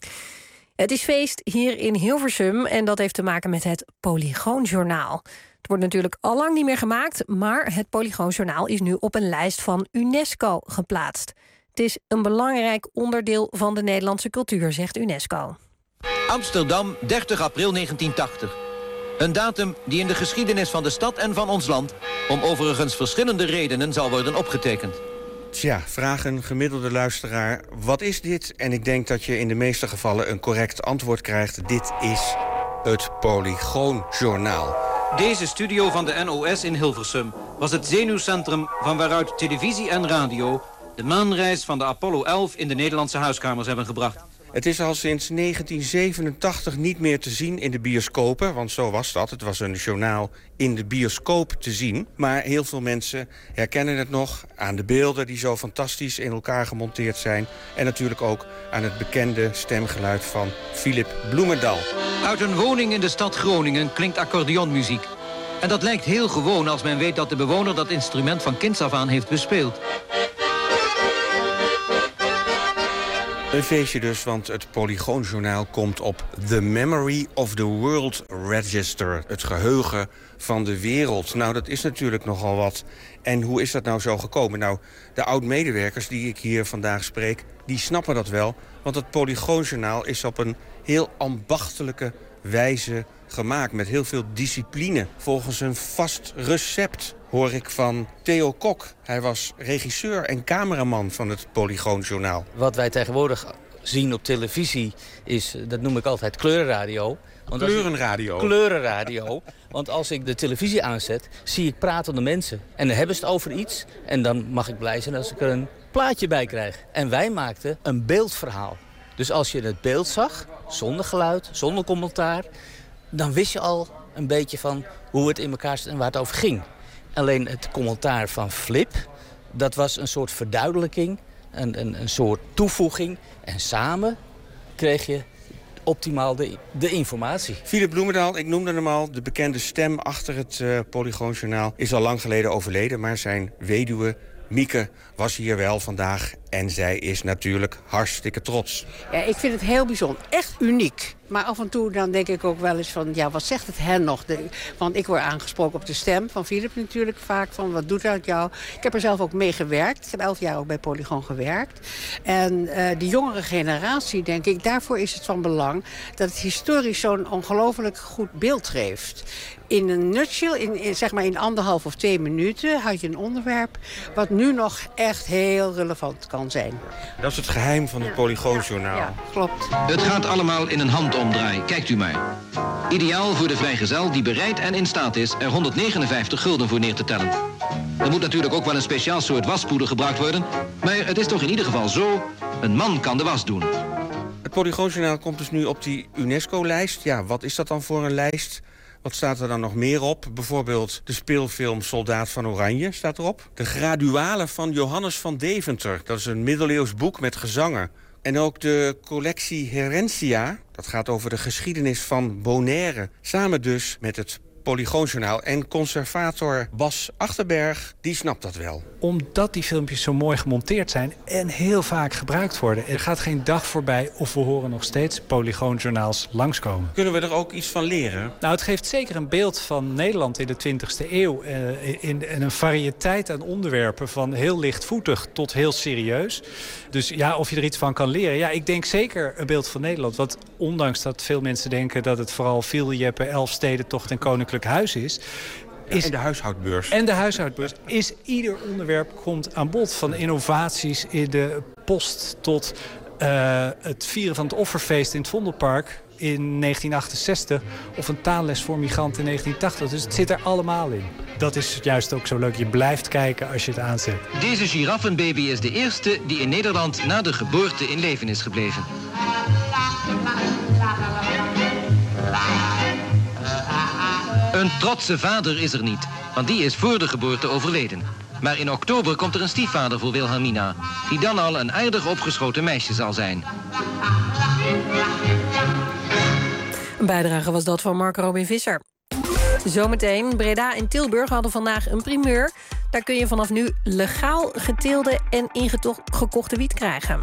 Het is feest hier in Hilversum en dat heeft te maken met het Polygoonjournaal. Het wordt natuurlijk al lang niet meer gemaakt, maar het Polygoonjournaal is nu op een lijst van UNESCO geplaatst. Het is een belangrijk onderdeel van de Nederlandse cultuur, zegt UNESCO. Amsterdam, dertig april negentien tachtig. Een datum die in de geschiedenis van de stad en van ons land om overigens verschillende redenen zal worden opgetekend. Tja, vraag een gemiddelde luisteraar, wat is dit? En ik denk dat je in de meeste gevallen een correct antwoord krijgt. Dit is het Polygoonjournaal. Deze studio van de N O S in Hilversum was het zenuwcentrum van waaruit televisie en radio de maanreis van de Apollo elf in de Nederlandse huiskamers hebben gebracht. Het is al sinds negentien zevenentachtig niet meer te zien in de bioscopen, want zo was dat. Het was een journaal in de bioscoop te zien. Maar heel veel mensen herkennen het nog aan de beelden die zo fantastisch in elkaar gemonteerd zijn. En natuurlijk ook aan het bekende stemgeluid van Philip Bloemendaal. Uit een woning in de stad Groningen klinkt accordeonmuziek. En dat lijkt heel gewoon als men weet dat de bewoner dat instrument van kinds af aan heeft bespeeld. Een feestje dus, want het Polygoonjournaal komt op The Memory of the World Register. Het geheugen van de wereld. Nou, dat is natuurlijk nogal wat. En hoe is dat nou zo gekomen? Nou, de oud-medewerkers die ik hier vandaag spreek, die snappen dat wel. Want het Polygoonjournaal is op een heel ambachtelijke wijze gemaakt. Met heel veel discipline. Volgens een vast recept, hoor ik van Theo Kok. Hij was regisseur en cameraman van het Polygoonjournaal. Wat wij tegenwoordig zien op televisie is, dat noem ik altijd kleurenradio. Want kleurenradio? Ik, kleurenradio. Want als ik de televisie aanzet, zie ik pratende mensen. En dan hebben ze het over iets. En dan mag ik blij zijn als ik er een plaatje bij krijg. En wij maakten een beeldverhaal. Dus als je het beeld zag, zonder geluid, zonder commentaar, dan wist je al een beetje van hoe het in elkaar zit en waar het over ging. Alleen het commentaar van Flip, dat was een soort verduidelijking, een, een, een soort toevoeging. En samen kreeg je optimaal de, de informatie. Philip Bloemendaal, ik noemde hem al, de bekende stem achter het uh, Polygoonjournaal, is al lang geleden overleden, maar zijn weduwe Mieke was hier wel vandaag en zij is natuurlijk hartstikke trots. Ja, ik vind het heel bijzonder, echt uniek. Maar af en toe dan denk ik ook wel eens van, ja, wat zegt het hen nog? De, want ik word aangesproken op de stem van Philip natuurlijk vaak, van wat doet dat jou? Ik heb er zelf ook mee gewerkt. Ik heb elf jaar ook bij Polygoon gewerkt. En uh, de jongere generatie, denk ik, daarvoor is het van belang dat het historisch zo'n ongelooflijk goed beeld geeft. In een nutshell, in, in, zeg maar in anderhalf of twee minuten, had je een onderwerp wat nu nog echt heel relevant kan zijn. Dat is het geheim van het Polygoonjournaal. Ja, klopt. Het gaat allemaal in een handomdraai, kijkt u maar. Ideaal voor de vrijgezel die bereid en in staat is er honderdnegenenvijftig gulden voor neer te tellen. Er moet natuurlijk ook wel een speciaal soort waspoeder gebruikt worden, maar het is toch in ieder geval zo, een man kan de was doen. Het Polygoonjournaal komt dus nu op die UNESCO-lijst. Ja, wat is dat dan voor een lijst? Wat staat er dan nog meer op? Bijvoorbeeld de speelfilm Soldaat van Oranje staat erop. De Graduale van Johannes van Deventer. Dat is een middeleeuws boek met gezangen. En ook de collectie Herentia. Dat gaat over de geschiedenis van Bonaire. Samen dus met het Polygoonjournaal. En conservator Bas Achterberg, die snapt dat wel. Omdat die filmpjes zo mooi gemonteerd zijn en heel vaak gebruikt worden. Er gaat geen dag voorbij of we horen nog steeds Polygoonjournaals langskomen. Kunnen we er ook iets van leren? Nou, het geeft zeker een beeld van Nederland in de twintigste eeuw. Uh, in, in een variëteit aan onderwerpen, van heel lichtvoetig tot heel serieus. Dus ja, of je er iets van kan leren. Ja, ik denk zeker een beeld van Nederland. Want ondanks dat veel mensen denken dat het vooral Vieljeppe, Elfstedentocht en Koninklijk Huis is. Ja, en de huishoudbeurs. En de huishoudbeurs. Is ieder onderwerp komt aan bod. Van innovaties in de post tot uh, het vieren van het offerfeest in het Vondelpark in negentien achtenzestig. Of een taalles voor migranten in negentien tachtig. Dus het zit er allemaal in. Dat is juist ook zo leuk. Je blijft kijken als je het aanzet. Deze giraffenbaby is de eerste die in Nederland na de geboorte in leven is gebleven. Een trotse vader is er niet, want die is voor de geboorte overleden. Maar in oktober komt er een stiefvader voor Wilhelmina, die dan al een aardig opgeschoten meisje zal zijn. Een bijdrage was dat van Mark Robin Visser. Zometeen, Breda en Tilburg hadden vandaag een primeur. Daar kun je vanaf nu legaal geteelde en ingekochte wiet krijgen.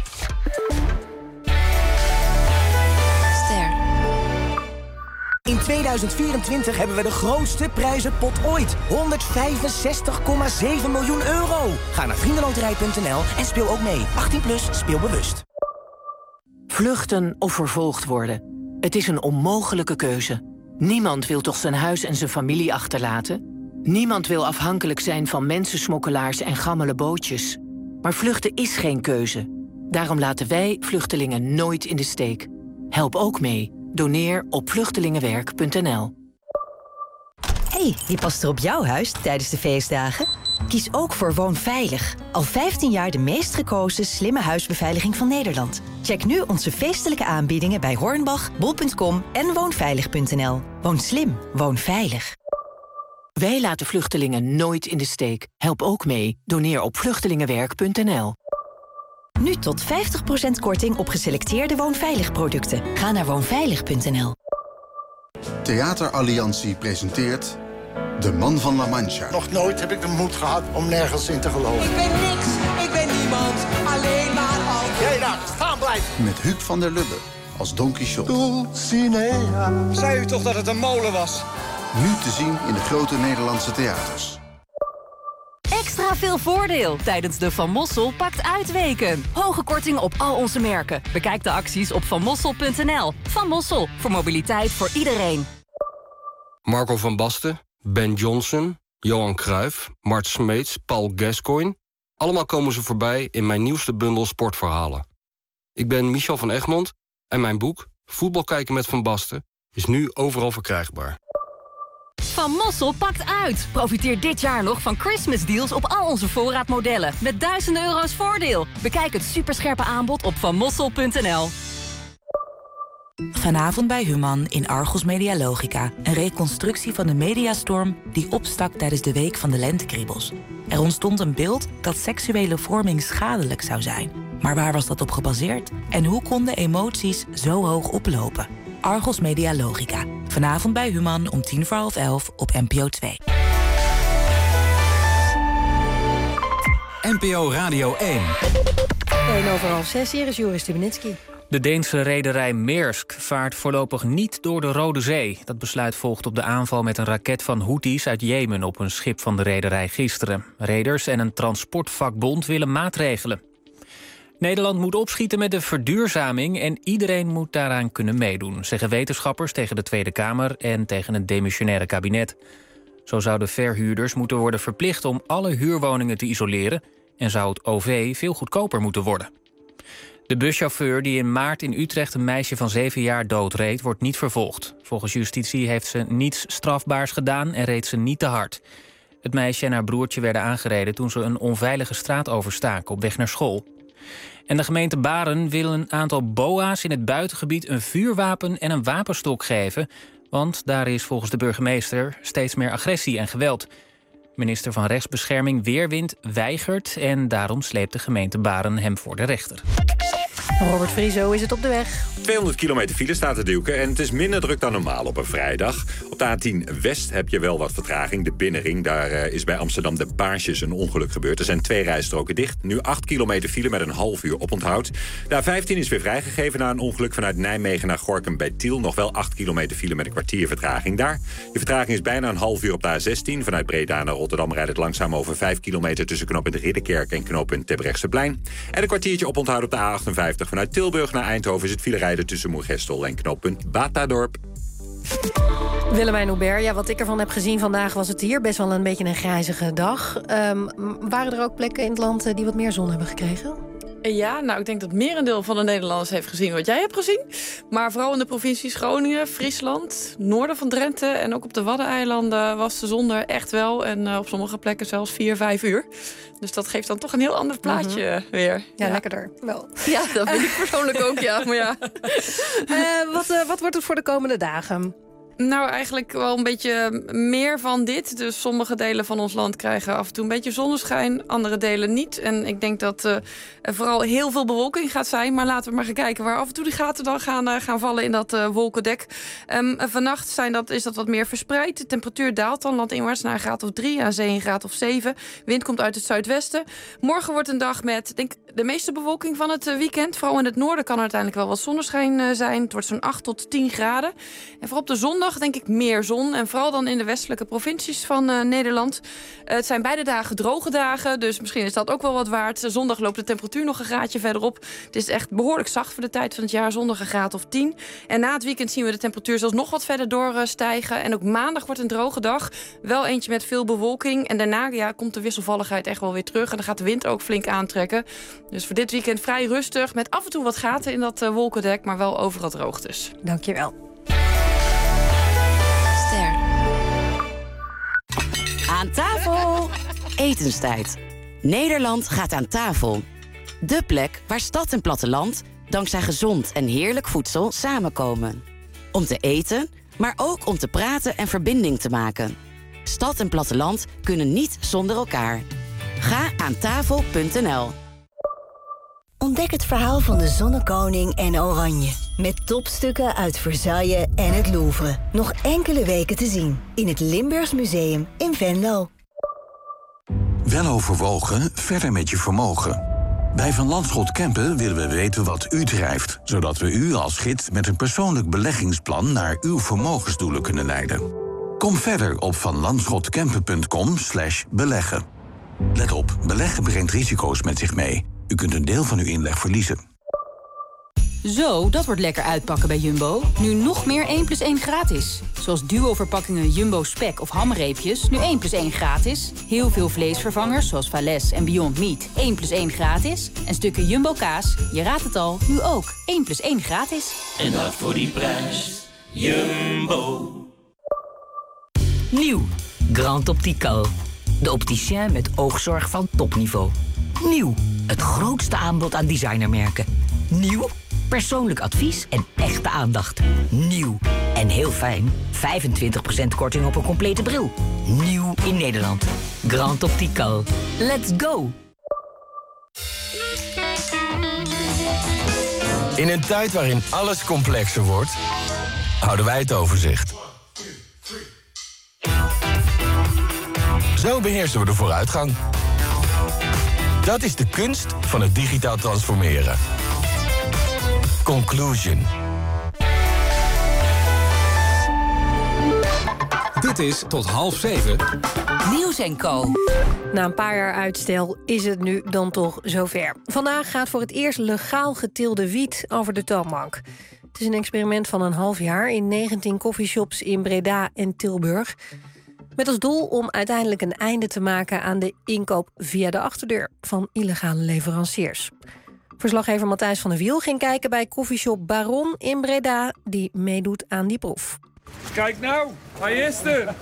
In tweeduizend vierentwintig hebben we de grootste prijzenpot ooit. honderdvijfenzestig komma zeven miljoen euro. Ga naar vriendenloterij punt n l en speel ook mee. achttien plus, speel bewust. Vluchten of vervolgd worden. Het is een onmogelijke keuze. Niemand wil toch zijn huis en zijn familie achterlaten? Niemand wil afhankelijk zijn van mensensmokkelaars en gammele bootjes. Maar vluchten is geen keuze. Daarom laten wij vluchtelingen nooit in de steek. Help ook mee. Doneer op vluchtelingenwerk punt n l. Hé, hey, die past er op jouw huis tijdens de feestdagen. Kies ook voor Woonveilig. Al vijftien jaar de meest gekozen slimme huisbeveiliging van Nederland. Check nu onze feestelijke aanbiedingen bij Hornbach, bol punt com en woonveilig punt n l. Woon slim, woon veilig. Wij laten vluchtelingen nooit in de steek. Help ook mee. Doneer op vluchtelingenwerk punt n l. Nu tot vijftig procent korting op geselecteerde Woonveilig producten. Ga naar woonveilig punt n l. Theateralliantie presenteert De Man van La Mancha. Nog nooit heb ik de moed gehad om nergens in te geloven. Ik ben niks, ik ben niemand, alleen maar altijd. Jij daar, staan blijven. Met Huub van der Lubbe als Don Quixote. Dulcinea. Zei u toch dat het een molen was? Nu te zien in de grote Nederlandse theaters. Extra veel voordeel tijdens de Van Mossel Pakt Uit weken. Hoge korting op al onze merken. Bekijk de acties op van mossel punt n l. Van Mossel, voor mobiliteit voor iedereen. Marco van Basten, Ben Johnson, Johan Cruijff, Mart Smeets, Paul Gascoigne. Allemaal komen ze voorbij in mijn nieuwste bundel sportverhalen. Ik ben Michel van Egmond en mijn boek Voetbal kijken met Van Basten is nu overal verkrijgbaar. Van Mossel Pakt Uit. Profiteer dit jaar nog van Christmas deals op al onze voorraadmodellen. Met duizenden euro's voordeel. Bekijk het superscherpe aanbod op van mossel punt n l. Vanavond bij Human in Argos Medialogica. Een reconstructie van de mediastorm die opstak tijdens de Week van de Lentekriebels. Er ontstond een beeld dat seksuele vorming schadelijk zou zijn. Maar waar was dat op gebaseerd? En hoe konden emoties zo hoog oplopen? Argos Medialogica. Vanavond bij Human om tien voor half elf op N P O twee. N P O Radio één. één over half zes, hier is Joris Stubenitski. De Deense rederij Maersk vaart voorlopig niet door de Rode Zee. Dat besluit volgt op de aanval met een raket van Houthis uit Jemen op een schip van de rederij gisteren. Reders en een transportvakbond willen maatregelen. Nederland moet opschieten met de verduurzaming en iedereen moet daaraan kunnen meedoen, zeggen wetenschappers tegen de Tweede Kamer en tegen het demissionaire kabinet. Zo zouden verhuurders moeten worden verplicht om alle huurwoningen te isoleren en zou het O V veel goedkoper moeten worden. De buschauffeur die in maart in Utrecht een meisje van zeven jaar doodreed, wordt niet vervolgd. Volgens justitie heeft ze niets strafbaars gedaan en reed ze niet te hard. Het meisje en haar broertje werden aangereden toen ze een onveilige straat overstaken op weg naar school. En de gemeente Baren wil een aantal boa's in het buitengebied een vuurwapen en een wapenstok geven, want daar is volgens de burgemeester steeds meer agressie en geweld. Minister van Rechtsbescherming Weerwind weigert en daarom sleept de gemeente Baren hem voor de rechter. Robert Vriezo is het op de weg. tweehonderd kilometer file staat te duiken en het is minder druk dan normaal op een vrijdag. Op de A tien West heb je wel wat vertraging. De binnenring, daar uh, is bij Amsterdam de Baarsjes een ongeluk gebeurd. Er zijn twee rijstroken dicht. Nu acht kilometer file met een half uur oponthoud. De A vijftien is weer vrijgegeven na een ongeluk vanuit Nijmegen naar Gorinchem bij Tiel. Nog wel acht kilometer file met een kwartier vertraging daar. De vertraging is bijna een half uur op de A zestien. Vanuit Breda naar Rotterdam rijdt het langzaam over vijf kilometer tussen knooppunt Ridderkerk en knooppunt Terbrechtseplein. En een kwartiertje oponthoud op de A achtenvijftig. Vanuit Tilburg naar Eindhoven is het filerijden tussen Moergestel en knooppunt Batadorp. Willemijn Hubert, ja, wat ik ervan heb gezien vandaag was het hier best wel een beetje een grijzige dag. Um, waren er ook plekken in het land die wat meer zon hebben gekregen? Ja, nou, ik denk dat het merendeel van de Nederlanders heeft gezien wat jij hebt gezien. Maar vooral in de provincies Groningen, Friesland, noorden van Drenthe en ook op de Waddeneilanden was de zon er echt wel. En uh, op sommige plekken zelfs vier, vijf uur. Dus dat geeft dan toch een heel ander plaatje mm-hmm. weer. Ja, ja, lekkerder. Wel. Ja, dat vind ik persoonlijk ook, ja. Maar ja. Uh, wat, uh, wat wordt het voor de komende dagen? Nou, eigenlijk wel een beetje meer van dit. Dus sommige delen van ons land krijgen af en toe een beetje zonneschijn. Andere delen niet. En ik denk dat uh, er vooral heel veel bewolking gaat zijn. Maar laten we maar gaan kijken waar af en toe die gaten dan gaan, uh, gaan vallen in dat uh, wolkendek. Um, vannacht zijn dat, is dat wat meer verspreid. De temperatuur daalt dan landinwaarts naar een graad of drie. Aan zee een graad of zeven. Wind komt uit het zuidwesten. Morgen wordt een dag met denk, de meeste bewolking van het weekend. Vooral in het noorden kan er uiteindelijk wel wat zonneschijn uh, zijn. Het wordt zo'n acht tot tien graden. En vooral op de zondag denk ik meer zon. En vooral dan in de westelijke provincies van uh, Nederland. Uh, het zijn beide dagen droge dagen. Dus misschien is dat ook wel wat waard. Zondag loopt de temperatuur nog een graadje verderop. Het is echt behoorlijk zacht voor de tijd van het jaar. Zondag een graad of tien. En na het weekend zien we de temperatuur zelfs nog wat verder doorstijgen. En ook maandag wordt een droge dag. Wel eentje met veel bewolking. En daarna ja, komt de wisselvalligheid echt wel weer terug. En dan gaat de wind ook flink aantrekken. Dus voor dit weekend vrij rustig. Met af en toe wat gaten in dat uh, wolkendek. Maar wel overal droog dus. Dankjewel. Aan tafel! Etenstijd. Nederland gaat aan tafel. De plek waar stad en platteland dankzij gezond en heerlijk voedsel samenkomen. Om te eten, maar ook om te praten en verbinding te maken. Stad en platteland kunnen niet zonder elkaar. Ga aan tafel punt n l. Ontdek het verhaal van de Zonnekoning en Oranje. Met topstukken uit Versailles en het Louvre. Nog enkele weken te zien in het Limburgs Museum in Venlo. Weloverwogen, verder met je vermogen. Bij Van Lanschot Kempen willen we weten wat u drijft, zodat we u als gids met een persoonlijk beleggingsplan naar uw vermogensdoelen kunnen leiden. Kom verder op van lanschotkempen punt com slash beleggen. Let op, beleggen brengt risico's met zich mee. U kunt een deel van uw inleg verliezen. Zo, dat wordt lekker uitpakken bij Jumbo. Nu nog meer één plus één gratis. Zoals duo-verpakkingen Jumbo Spek of hamreepjes, nu één plus één gratis. Heel veel vleesvervangers, zoals Valles en Beyond Meat, één plus één gratis. En stukken Jumbo kaas, je raadt het al, nu ook één plus één gratis. En dat voor die prijs. Jumbo. Nieuw, Grand Optical. De opticien met oogzorg van topniveau. Nieuw, het grootste aanbod aan designermerken. Nieuw, persoonlijk advies en echte aandacht. Nieuw en heel fijn, vijfentwintig procent korting op een complete bril. Nieuw in Nederland. Grand Optical. Let's go! In een tijd waarin alles complexer wordt, houden wij het overzicht. Zo beheersen we de vooruitgang. Dat is de kunst van het digitaal transformeren. Conclusion. Dit is tot half zeven. Nieuws en Co. Na een paar jaar uitstel is het nu dan toch zover. Vandaag gaat voor het eerst legaal geteelde wiet over de toonbank. Het is een experiment van een half jaar in negentien coffeeshops in Breda en Tilburg. Met als doel om uiteindelijk een einde te maken aan de inkoop via de achterdeur van illegale leveranciers. Verslaggever Matthijs van der Wiel ging kijken bij coffeeshop Baron in Breda, die meedoet aan die proef. Kijk nou, hij is er.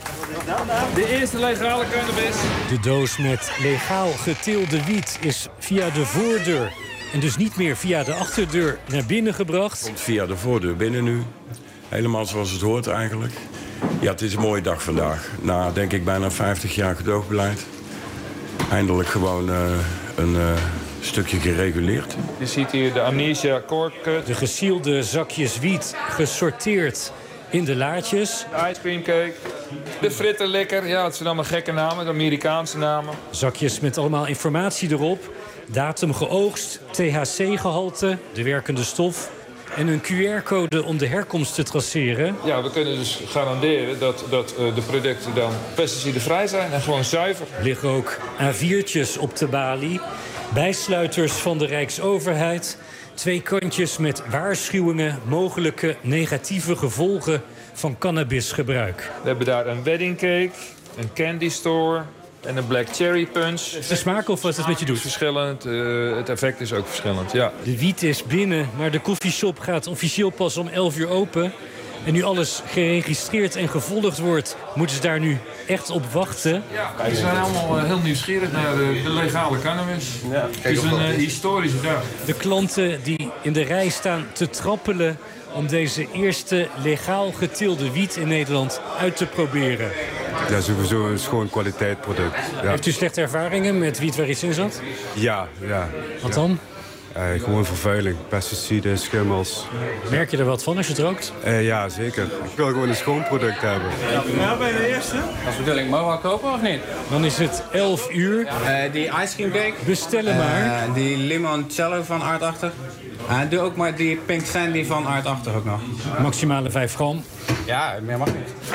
De eerste legale cannabis. De doos met legaal geteelde wiet is via de voordeur en dus niet meer via de achterdeur naar binnen gebracht. Komt via de voordeur binnen nu. Helemaal zoals het hoort eigenlijk. Ja, het is een mooie dag vandaag. Na, denk ik, bijna vijftig jaar gedoogbeleid. Eindelijk gewoon uh, een uh, stukje gereguleerd. Je ziet hier de Amnesia Corkcut. De gesielde zakjes wiet gesorteerd in de laadjes. De ice cream cake. De frittenlikker. Ja, het zijn allemaal gekke namen, de Amerikaanse namen. Zakjes met allemaal informatie erop. Datum geoogst, T H C-gehalte, de werkende stof en een Q R-code om de herkomst te traceren. Ja, we kunnen dus garanderen dat, dat uh, de producten dan pesticidenvrij zijn en gewoon zuiver. Er liggen ook A viertjes op de balie, bijsluiters van de Rijksoverheid, twee kantjes met waarschuwingen, mogelijke negatieve gevolgen van cannabisgebruik. We hebben daar een wedding cake, een candy store en een black cherry punch. De smaak of wat het met je doet? Verschillend, uh, het effect is ook verschillend, ja. De wiet is binnen, maar de koffieshop gaat officieel pas om elf uur open. En nu alles geregistreerd en gevolgd wordt, moeten ze daar nu echt op wachten. Ja, we zijn allemaal uh, heel nieuwsgierig naar de, de legale cannabis. Ja, het is een uh, historische dag. De klanten die in de rij staan te trappelen om deze eerste legaal geteelde wiet in Nederland uit te proberen. Ja, sowieso een schoon kwaliteitproduct. Ja. Heeft u slechte ervaringen met wiet waar iets in zat? Ja, ja. Wat dan? Uh, gewoon vervuiling, pesticiden, schimmels. Merk je er wat van als je het rookt? Uh, ja, zeker. Ik wil gewoon een schoon product hebben. Ja, bij de eerste. Als bedoeling, mogen we kopen of niet? Dan is het elf uur. Uh, die ice cream cake. Bestellen maar. Uh, die limoncello van Aardachtig. Uh, doe ook maar die pink sandy van Aardachtig ook nog. Maximale vijf gram. Ja, meer mag niet.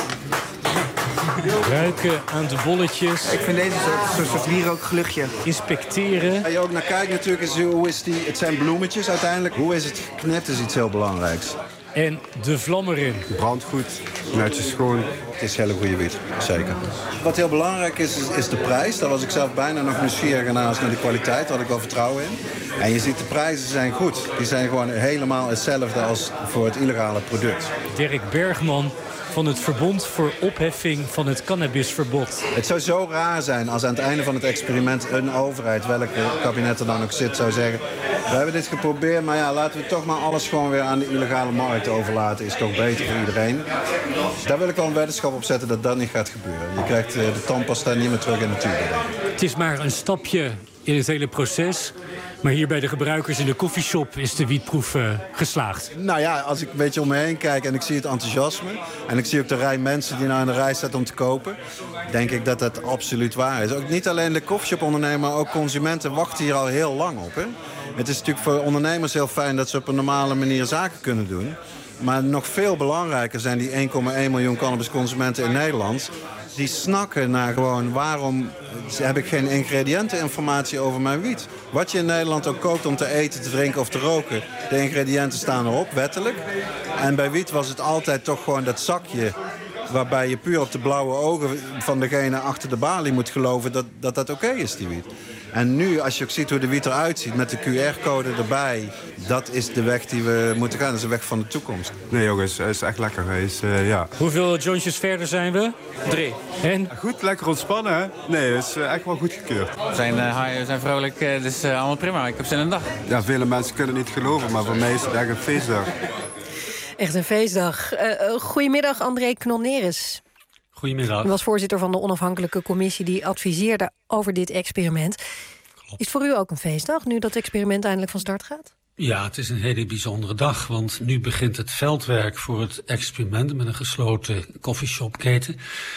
Ruiken aan de bolletjes. Ik vind deze soort, soort wierookgeluchtje. Inspecteren. Waar je ook naar kijkt natuurlijk is hoe is die, het zijn bloemetjes uiteindelijk. Hoe is het geknipt is iets heel belangrijks. en de vlam erin. Brandt goed, netjes schoon. Het is hele goede wiet, zeker. Wat heel belangrijk is, is, is de prijs. Daar was ik zelf bijna nog nieuwsgierig naast naar de kwaliteit. Daar had ik wel vertrouwen in. En je ziet, de prijzen zijn goed. Die zijn gewoon helemaal hetzelfde als voor het illegale product. Dirk Bergman van het Verbond voor Opheffing van het Cannabisverbod. Het zou zo raar zijn als aan het einde van het experiment een overheid, welke kabinet er dan ook zit, zou zeggen: we hebben dit geprobeerd, maar ja, laten we toch maar alles gewoon weer aan de illegale markt overlaten. Is toch beter voor iedereen. Daar wil ik wel een weddenschap op zetten dat dat niet gaat gebeuren. Je krijgt de tandpasta niet meer terug in de tube. Het is maar een stapje in het hele proces. Maar hier bij de gebruikers in de koffieshop is de wietproef uh, geslaagd. Nou ja, als ik een beetje om me heen kijk en ik zie het enthousiasme... en ik zie ook de rij mensen die nou in de rij staat om te kopen... denk ik dat dat absoluut waar is. Ook niet alleen de koffieshop-ondernemer, maar ook consumenten wachten hier al heel lang op. Hè? Het is natuurlijk voor ondernemers heel fijn dat ze op een normale manier zaken kunnen doen. Maar nog veel belangrijker zijn die één komma één miljoen cannabisconsumenten in Nederland... die snakken naar gewoon waarom heb ik geen ingrediënteninformatie over mijn wiet. Wat je in Nederland ook koopt om te eten, te drinken of te roken... de ingrediënten staan erop, wettelijk. En bij wiet was het altijd toch gewoon dat zakje... waarbij je puur op de blauwe ogen van degene achter de balie moet geloven... dat dat, dat oké is, die wiet. En nu, als je ook ziet hoe de wiet eruit ziet met de Q R-code erbij... dat is de weg die we moeten gaan. Dat is de weg van de toekomst. Nee jongens, het is echt lekker. Hij is, uh, ja. Hoeveel jointjes verder zijn we? Drie. En? Goed, lekker ontspannen, hè? Nee, het is uh, echt wel goed gekeurd. We zijn, uh, high, we zijn vrolijk, uh, dus uh, allemaal prima. Ik heb zin in een dag. Ja, vele mensen kunnen het niet geloven, maar voor mij is het echt een feestdag. Echt een feestdag. Uh, goedemiddag, André Knol-Neres. Goedemiddag. U was voorzitter van de onafhankelijke commissie die adviseerde over dit experiment. Klopt. Is het voor u ook een feestdag, nu dat experiment eindelijk van start gaat? Ja, het is een hele bijzondere dag, want nu begint het veldwerk voor het experiment met een gesloten coffeeshopketen.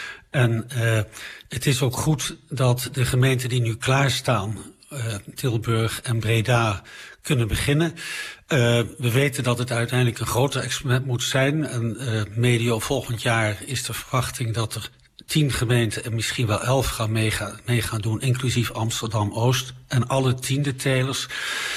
En uh, het is ook goed dat de gemeenten die nu klaarstaan, uh, Tilburg en Breda, kunnen beginnen. Uh, we weten dat het uiteindelijk een groter experiment moet zijn. En uh, medio volgend jaar is de verwachting dat er tien gemeenten en misschien wel elf gaan meegaan, mee gaan doen, inclusief Amsterdam-Oost en alle tiende telers.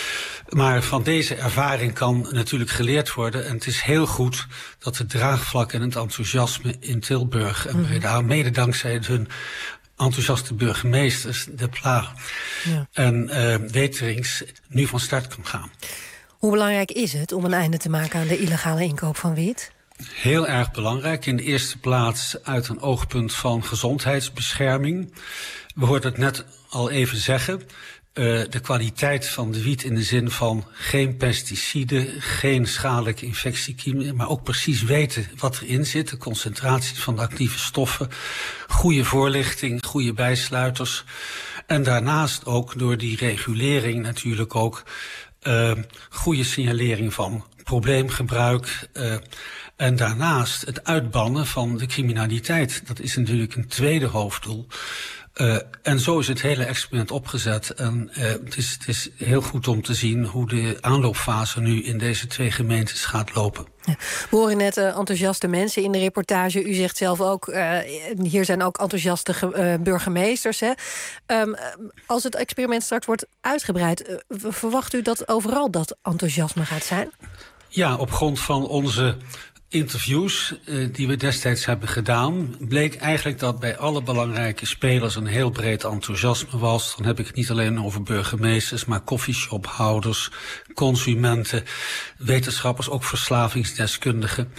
Maar van deze ervaring kan natuurlijk geleerd worden. En het is heel goed dat het draagvlak en het enthousiasme in Tilburg en Breda, mede dankzij hun enthousiaste burgemeesters, De Pla ja. en uh, Weterings, nu van start kan gaan. Hoe belangrijk is het om een einde te maken aan de illegale inkoop van wiet? Heel erg belangrijk. In de eerste plaats uit een oogpunt van gezondheidsbescherming. We hoorden het net al even zeggen. Uh, de kwaliteit van de wiet in de zin van geen pesticiden, geen schadelijke infectiekiemen, maar ook precies weten wat erin zit, de concentraties van de actieve stoffen, goede voorlichting, goede bijsluiters. En daarnaast ook door die regulering natuurlijk ook uh, goede signalering van probleemgebruik. Uh, en daarnaast het uitbannen van de criminaliteit. Dat is natuurlijk een tweede hoofddoel. Uh, en zo is het hele experiment opgezet. En uh, het, is, het is heel goed om te zien hoe de aanloopfase nu in deze twee gemeentes gaat lopen. Ja. We horen net uh, enthousiaste mensen in de reportage. U zegt zelf ook, uh, hier zijn ook enthousiaste uh, burgemeesters. Hè? Um, als het experiment straks wordt uitgebreid, uh, verwacht u dat overal dat enthousiasme gaat zijn? Ja, op grond van onze interviews uh, die we destijds hebben gedaan, bleek eigenlijk dat bij alle belangrijke spelers een heel breed enthousiasme was. Dan heb ik het niet alleen over burgemeesters, maar coffeeshophouders, consumenten, wetenschappers, ook verslavingsdeskundigen.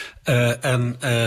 Uh, en uh,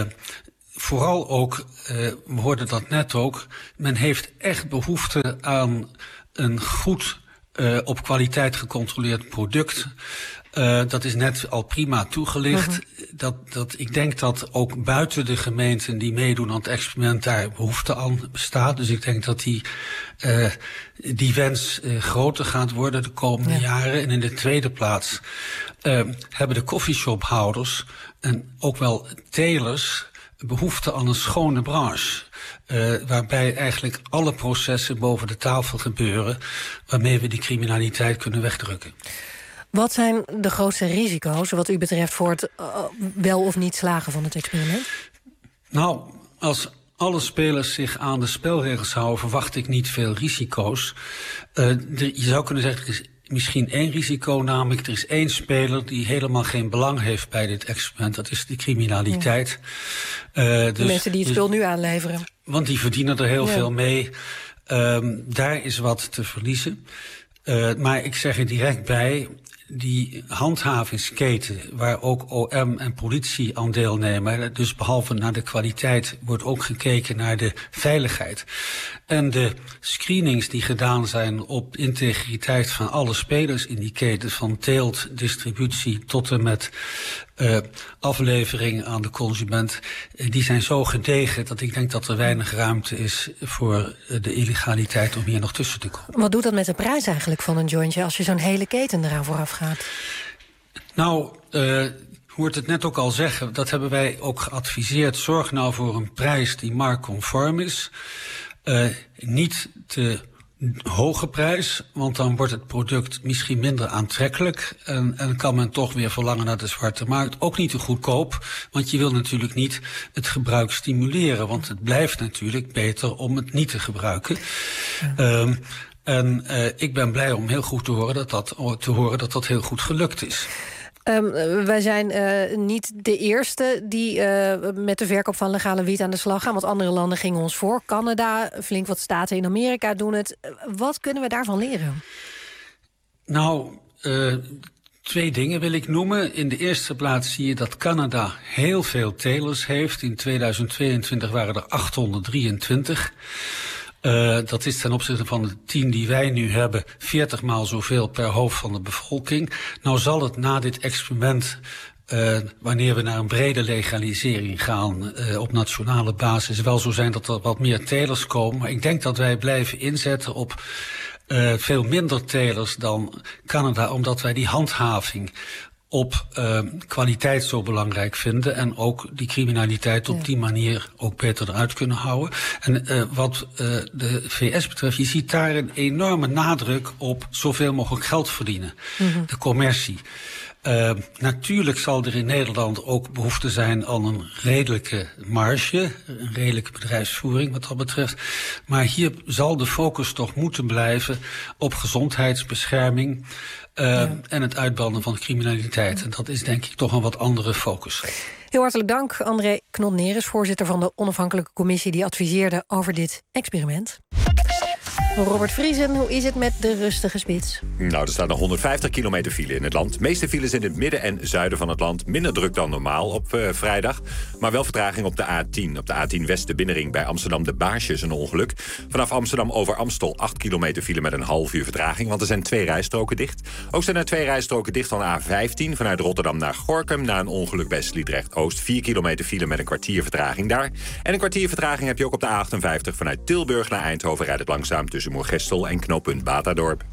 vooral ook, uh, we hoorden dat net ook, men heeft echt behoefte aan een goed uh, op kwaliteit gecontroleerd product. Uh, dat is net al prima toegelicht. Uh-huh. dat, dat, ik denk dat ook buiten de gemeenten die meedoen aan het experiment daar behoefte aan bestaat. Dus ik denk dat die, uh, die wens uh, groter gaat worden de komende ja. jaren. En in de tweede plaats uh, hebben de coffeeshophouders en ook wel telers behoefte aan een schone branche. Uh, waarbij eigenlijk alle processen boven de tafel gebeuren, waarmee we die criminaliteit kunnen wegdrukken. Wat zijn de grootste risico's wat u betreft voor het uh, wel of niet slagen van het experiment? Nou, als alle spelers zich aan de spelregels houden, verwacht ik niet veel risico's. Uh, de, je zou kunnen zeggen, er is misschien één risico, namelijk er is één speler die helemaal geen belang heeft bij dit experiment. Dat is de criminaliteit. Ja. Uh, dus, de mensen die het spul dus nu aanleveren. Want die verdienen er heel ja. veel mee. Um, daar is wat te verliezen. Uh, maar ik zeg er direct bij, die handhavingsketen waar ook O M en politie aan deelnemen, dus behalve naar de kwaliteit wordt ook gekeken naar de veiligheid. En de screenings die gedaan zijn op integriteit van alle spelers in die keten, van teelt, distributie tot en met uh, aflevering aan de consument, uh, die zijn zo gedegen dat ik denk dat er weinig ruimte is voor uh, de illegaliteit om hier nog tussen te komen. Wat doet dat met de prijs eigenlijk van een jointje als je zo'n hele keten eraan vooraf gaat? Nou, uh, hoort het net ook al zeggen, dat hebben wij ook geadviseerd. Zorg nou voor een prijs die marktconform is. Uh, niet te hoge prijs, want dan wordt het product misschien minder aantrekkelijk. En, en kan men toch weer verlangen naar de zwarte markt. Ook niet te goedkoop, want je wil natuurlijk niet het gebruik stimuleren. Want het blijft natuurlijk beter om het niet te gebruiken. Ja. Um, en uh, ik ben blij om heel goed te horen dat dat, te horen dat, dat heel goed gelukt is. Um, wij zijn uh, niet de eerste die uh, met de verkoop van legale wiet aan de slag gaan. Want andere landen gingen ons voor. Canada, flink wat staten in Amerika doen het. Wat kunnen we daarvan leren? Nou, uh, twee dingen wil ik noemen. In de eerste plaats zie je dat Canada heel veel telers heeft. In tweeduizend tweeëntwintig waren er achthonderddrieëntwintig. Uh, dat is ten opzichte van de tien die wij nu hebben veertig maal zoveel per hoofd van de bevolking. Nou zal het na dit experiment, uh, wanneer we naar een brede legalisering gaan uh, op nationale basis, wel zo zijn dat er wat meer telers komen. Maar ik denk dat wij blijven inzetten op uh, veel minder telers dan Canada, omdat wij die handhaving op uh, kwaliteit zo belangrijk vinden en ook die criminaliteit op ja. die manier ook beter eruit kunnen houden. En uh, wat uh, de V S betreft, je ziet daar een enorme nadruk op zoveel mogelijk geld verdienen. Mm-hmm. De commercie. Uh, natuurlijk zal er in Nederland ook behoefte zijn aan een redelijke marge, een redelijke bedrijfsvoering wat dat betreft. Maar hier zal de focus toch moeten blijven op gezondheidsbescherming uh, ja. en het uitbannen van criminaliteit. En dat is denk ik toch een wat andere focus. Heel hartelijk dank, André Knot-Neres, voorzitter van de onafhankelijke commissie die adviseerde over dit experiment. Robert Vriesen, hoe is het met de rustige spits? Nou, er staat nog honderdvijftig kilometer file in het land. De meeste files in het midden en zuiden van het land. Minder druk dan normaal op uh, vrijdag. Maar wel vertraging op de A tien. Op de A tien West de binnenring bij Amsterdam de Baarsjes een ongeluk. Vanaf Amsterdam over Amstel acht kilometer file met een half uur vertraging. Want er zijn twee rijstroken dicht. Ook zijn er twee rijstroken dicht van A vijftien. Vanuit Rotterdam naar Gorinchem na een ongeluk bij Sliedrecht-Oost. vier kilometer file met een kwartier vertraging daar. En een kwartier vertraging heb je ook op de A achtenvijftig. Vanuit Tilburg naar Eindhoven rijdt het langzaam tussen Moergestel en knooppunt Batadorp.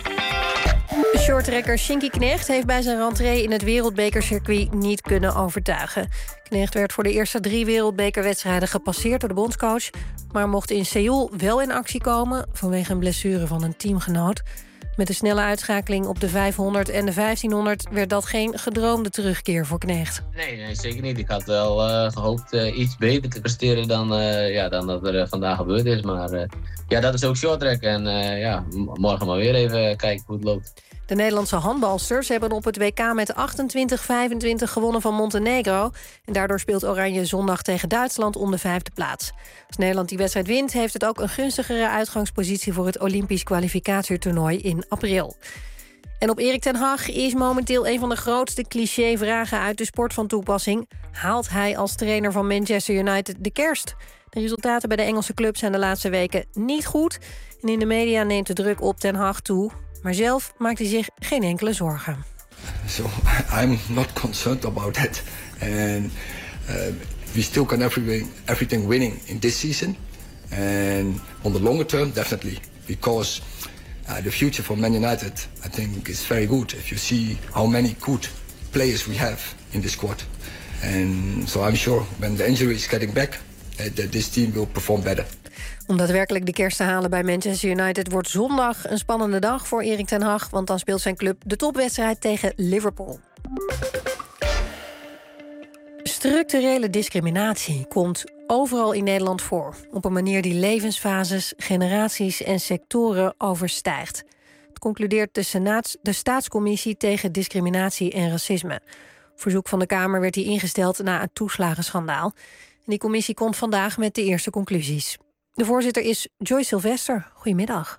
Shorttrekker Shinky Knecht heeft bij zijn rentree in het wereldbekercircuit niet kunnen overtuigen. Knecht werd voor de eerste drie wereldbekerwedstrijden gepasseerd door de bondscoach, maar mocht in Seoul wel in actie komen vanwege een blessure van een teamgenoot. Met de snelle uitschakeling op de vijfhonderd en de vijftienhonderd werd dat geen gedroomde terugkeer voor Knecht. Nee, nee zeker niet. Ik had wel uh, gehoopt uh, iets beter te presteren dan, uh, ja, dan dat er uh, vandaag gebeurd is. Maar uh, ja, dat is ook shorttrack. En uh, ja, morgen maar weer even kijken hoe het loopt. De Nederlandse handbalsters hebben op het W K met achtentwintig vijfentwintig gewonnen van Montenegro. En daardoor speelt Oranje zondag tegen Duitsland om de vijfde plaats. Als Nederland die wedstrijd wint, heeft het ook een gunstigere uitgangspositie voor het Olympisch kwalificatietoernooi in april. En op Erik ten Hag is momenteel een van de grootste clichévragen uit de sport van toepassing. Haalt hij als trainer van Manchester United de kerst? De resultaten bij de Engelse club zijn de laatste weken niet goed. En in de media neemt de druk op ten Hag toe. Maar zelf maakt hij zich geen enkele zorgen. So I'm not concerned about that. And uh, we still can everything, everything winning in this season. And on the longer term, definitely. Because uh, the future for Man United, I think, is very good. If you see how many good players we have in the squad. And so I'm sure when the injury is getting back, uh, that this team will perform better. Om daadwerkelijk de kerst te halen bij Manchester United wordt zondag een spannende dag voor Erik ten Hag, want dan speelt zijn club de topwedstrijd tegen Liverpool. Structurele discriminatie komt overal in Nederland voor, op een manier die levensfases, generaties en sectoren overstijgt. Het concludeert de, Senaats, de Staatscommissie tegen Discriminatie en Racisme. Op verzoek van de Kamer werd die ingesteld na het toeslagenschandaal. En die commissie komt vandaag met de eerste conclusies. De voorzitter is Joyce Sylvester. Goedemiddag.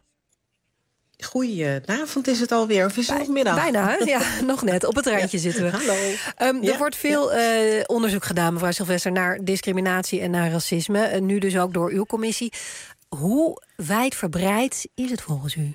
Goedenavond is het alweer, of is het nog middag? Bijna, ja, nog net. Op het randje ja. zitten we. Hallo. Um, ja, er wordt veel ja. uh, onderzoek gedaan, mevrouw Sylvester, naar discriminatie en naar racisme. Uh, nu dus ook door uw commissie. Hoe wijdverbreid is het volgens u?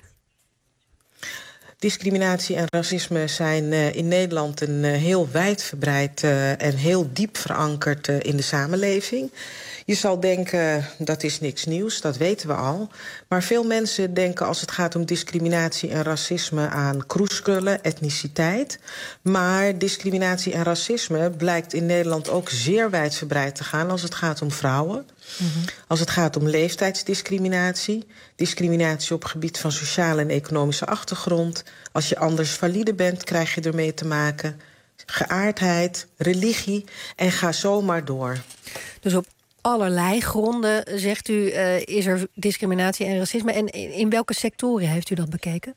Discriminatie en racisme zijn uh, in Nederland een uh, heel wijdverbreid uh, en heel diep verankerd uh, in de samenleving. Je zal denken, dat is niks nieuws, dat weten we al. Maar veel mensen denken als het gaat om discriminatie en racisme aan kroeskrullen, etniciteit. Maar discriminatie en racisme blijkt in Nederland ook zeer wijdverbreid te gaan als het gaat om vrouwen. Mm-hmm. Als het gaat om leeftijdsdiscriminatie, discriminatie op gebied van sociale en economische achtergrond. Als je anders valide bent, krijg je ermee te maken. Geaardheid, religie en ga zo maar door. Dus op allerlei gronden, zegt u, uh, is er discriminatie en racisme. En in welke sectoren heeft u dat bekeken?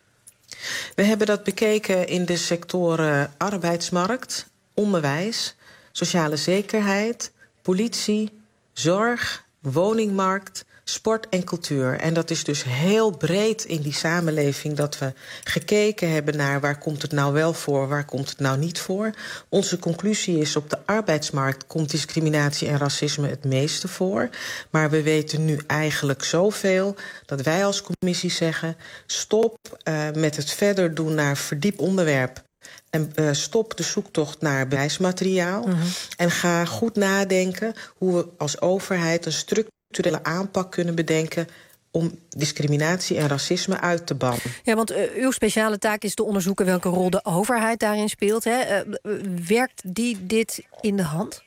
We hebben dat bekeken in de sectoren arbeidsmarkt, onderwijs, sociale zekerheid, politie, zorg, woningmarkt, sport en cultuur. En dat is dus heel breed in die samenleving dat we gekeken hebben naar waar komt het nou wel voor, waar komt het nou niet voor. Onze conclusie is op de arbeidsmarkt komt discriminatie en racisme het meeste voor. Maar we weten nu eigenlijk zoveel dat wij als commissie zeggen stop uh, met het verder doen naar verdiep onderwerp. En uh, stop de zoektocht naar bewijsmateriaal. Mm-hmm. En ga goed nadenken hoe we als overheid een structurele aanpak kunnen bedenken om discriminatie en racisme uit te bannen. Ja, want uh, uw speciale taak is te onderzoeken welke rol de overheid daarin speelt. Hè? Uh, werkt die dit in de hand?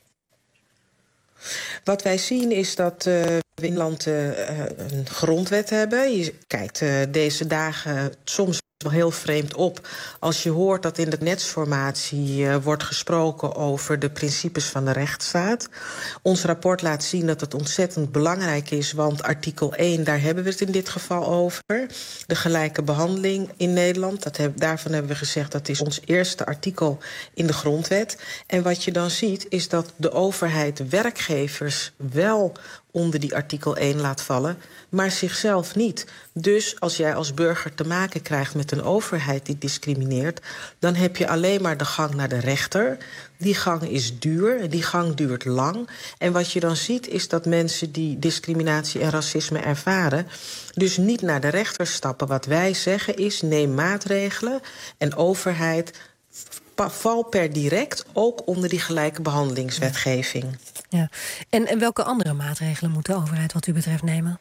Wat wij zien is dat uh, we in land uh, een grondwet hebben. Je kijkt uh, deze dagen soms wel heel vreemd op als je hoort dat in de netsformatie uh, wordt gesproken over de principes van de rechtsstaat. Ons rapport laat zien dat het ontzettend belangrijk is, want artikel één, daar hebben we het in dit geval over. De gelijke behandeling in Nederland, dat heb, daarvan hebben we gezegd dat is ons eerste artikel in de grondwet. En wat je dan ziet is dat de overheid werkgevers wel onder die artikel één laat vallen, maar zichzelf niet. Dus als jij als burger te maken krijgt met een overheid die discrimineert, dan heb je alleen maar de gang naar de rechter. Die gang is duur en die gang duurt lang. En wat je dan ziet is dat mensen die discriminatie en racisme ervaren dus niet naar de rechter stappen. Wat wij zeggen is neem maatregelen en overheid val per direct ook onder die gelijke behandelingswetgeving. Ja. En, en welke andere maatregelen moet de overheid wat u betreft nemen?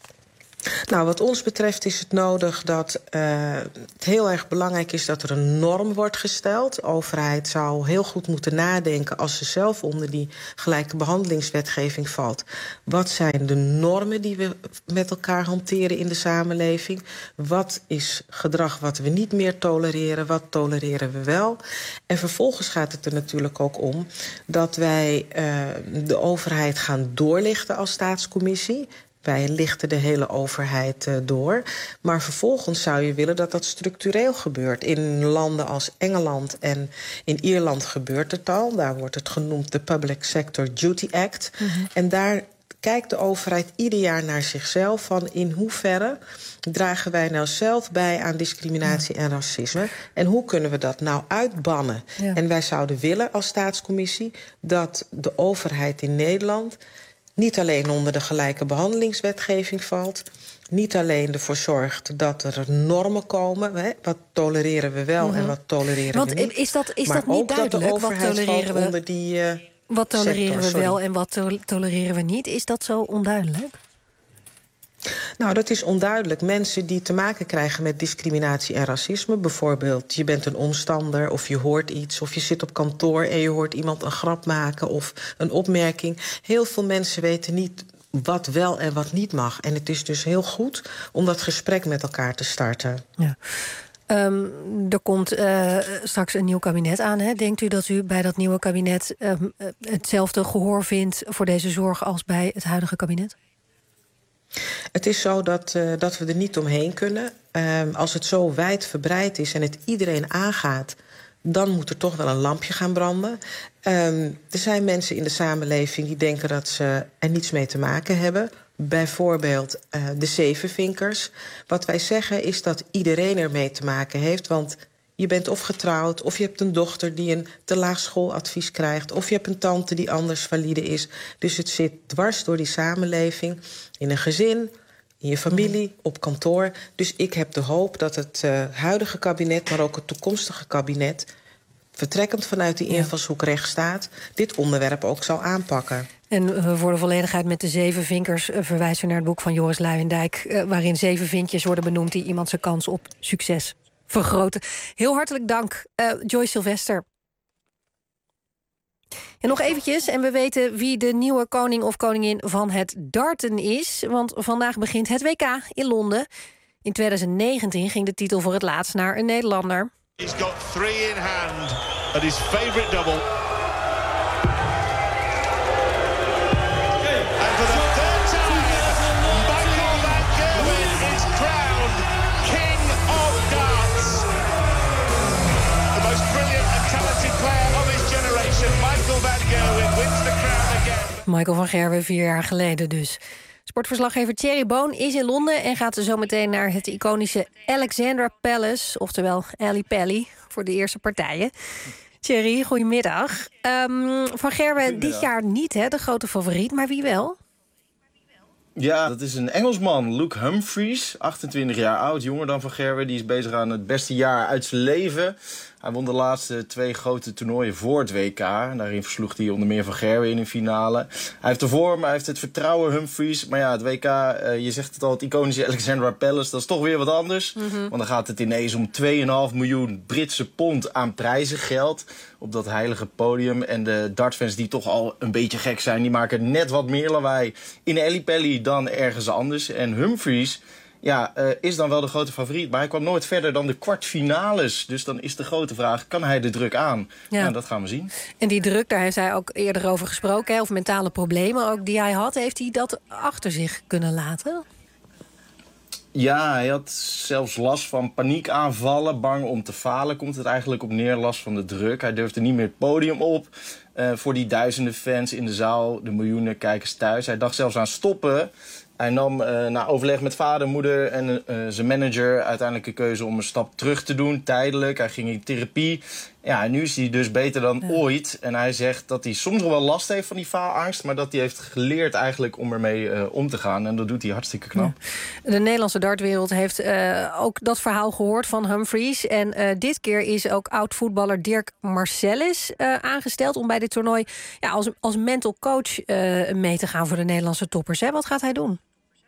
Nou, wat ons betreft is het nodig dat uh, het heel erg belangrijk is dat er een norm wordt gesteld. De overheid zou heel goed moeten nadenken als ze zelf onder die gelijke behandelingswetgeving valt. Wat zijn de normen die we met elkaar hanteren in de samenleving? Wat is gedrag wat we niet meer tolereren? Wat tolereren we wel? En vervolgens gaat het er natuurlijk ook om dat wij uh, de overheid gaan doorlichten als staatscommissie. Wij lichten de hele overheid uh, door. Maar vervolgens zou je willen dat dat structureel gebeurt. In landen als Engeland en in Ierland gebeurt het al. Daar wordt het genoemd de Public Sector Duty Act. Mm-hmm. En daar kijkt de overheid ieder jaar naar zichzelf van in hoeverre dragen wij nou zelf bij aan discriminatie ja. en racisme. En hoe kunnen we dat nou uitbannen? Ja. En wij zouden willen als staatscommissie dat de overheid in Nederland niet alleen onder de gelijke behandelingswetgeving valt, niet alleen ervoor zorgt dat er normen komen, hè, wat tolereren we wel mm-hmm. en wat tolereren Want we niet. Is dat, is maar dat niet ook duidelijk? Dat de overheid wat tolereren we onder die uh, Wat tolereren sector, we wel en wat to- tolereren we niet? Is dat zo onduidelijk? Nou, dat is onduidelijk. Mensen die te maken krijgen met discriminatie en racisme, bijvoorbeeld je bent een omstander of je hoort iets, of je zit op kantoor en je hoort iemand een grap maken of een opmerking. Heel veel mensen weten niet wat wel en wat niet mag. En het is dus heel goed om dat gesprek met elkaar te starten. Ja. Um, er komt uh, straks een nieuw kabinet aan. Hè? Denkt u dat u bij dat nieuwe kabinet um, hetzelfde gehoor vindt voor deze zorg als bij het huidige kabinet? Het is zo dat, uh, dat we er niet omheen kunnen. Uh, als het zo wijdverbreid is en het iedereen aangaat, dan moet er toch wel een lampje gaan branden. Um, er zijn mensen in de samenleving die denken dat ze er niets mee te maken hebben. Bijvoorbeeld uh, de zevenvinkers. Wat wij zeggen is dat iedereen ermee te maken heeft. Want je bent of getrouwd, of je hebt een dochter die een te laag schooladvies krijgt, of je hebt een tante die anders valide is. Dus het zit dwars door die samenleving, in een gezin, in je familie, op kantoor. Dus ik heb de hoop dat het uh, huidige kabinet, maar ook het toekomstige kabinet, vertrekkend vanuit die invalshoek recht staat, dit onderwerp ook zal aanpakken. En uh, voor de volledigheid met de zeven vinkers uh, verwijzen we naar het boek van Joris Luijendijk, uh, waarin zeven vinkjes worden benoemd die iemand zijn kans op succes vergroten. Heel hartelijk dank, uh, Joyce Sylvester. En nog eventjes, en we weten wie de nieuwe koning of koningin van het darten is. Want vandaag begint het W K in Londen. In twintig negentien ging de titel voor het laatst naar een Nederlander. He's got three in hand at his favorite double. And for the third time, Michael van Gerwen is crowned King of Darts. The most brilliant and talented player of his generation, Michael van Gerwen, wins the crown again. Michael van Gerwen, vier jaar geleden dus. Sportverslaggever Thierry Boon is in Londen en gaat zo meteen naar het iconische Alexandra Palace, oftewel Ali Pally, voor de eerste partijen. Thierry, goedemiddag. Um, van Gerwen dit jaar niet, hè, de grote favoriet, maar wie wel? Ja, dat is een Engelsman, Luke Humphries, achtentwintig jaar oud, jonger dan Van Gerwen. Die is bezig aan het beste jaar uit zijn leven. Hij won de laatste twee grote toernooien voor het W K. Daarin versloeg hij onder meer Van Gerwen in een finale. Hij heeft de vorm, hij heeft het vertrouwen, Humphries. Maar ja, het W K, uh, je zegt het al, het iconische Alexandra Palace, dat is toch weer wat anders. Mm-hmm. Want dan gaat het ineens om twee komma vijf miljoen Britse pond aan prijzengeld op dat heilige podium. En de dartfans die toch al een beetje gek zijn, die maken net wat meer lawaai in Ali Pally dan ergens anders. En Humphries, ja, uh, is dan wel de grote favoriet. Maar hij kwam nooit verder dan de kwartfinales. Dus dan is de grote vraag, kan hij de druk aan? Ja. Nou, dat gaan we zien. En die druk, daar heeft hij ook eerder over gesproken, hè, of mentale problemen ook die hij had. Heeft hij dat achter zich kunnen laten? Ja, hij had zelfs last van paniekaanvallen. Bang om te falen komt het eigenlijk op neer. Last van de druk. Hij durfde niet meer het podium op. Uh, voor die duizenden fans in de zaal, de miljoenen kijkers thuis. Hij dacht zelfs aan stoppen. Hij nam uh, na overleg met vader, moeder en uh, zijn manager uiteindelijk een keuze om een stap terug te doen, tijdelijk. Hij ging in therapie. Ja, en nu is hij dus beter dan ja. ooit. En hij zegt dat hij soms nog wel last heeft van die faalangst, maar dat hij heeft geleerd eigenlijk om ermee uh, om te gaan. En dat doet hij hartstikke knap. Ja. De Nederlandse dartwereld heeft uh, ook dat verhaal gehoord van Humphries. En uh, dit keer is ook oud-voetballer Dirk Marcellus uh, aangesteld om bij dit toernooi ja, als, als mental coach uh, mee te gaan voor de Nederlandse toppers. Hè? Wat gaat hij doen?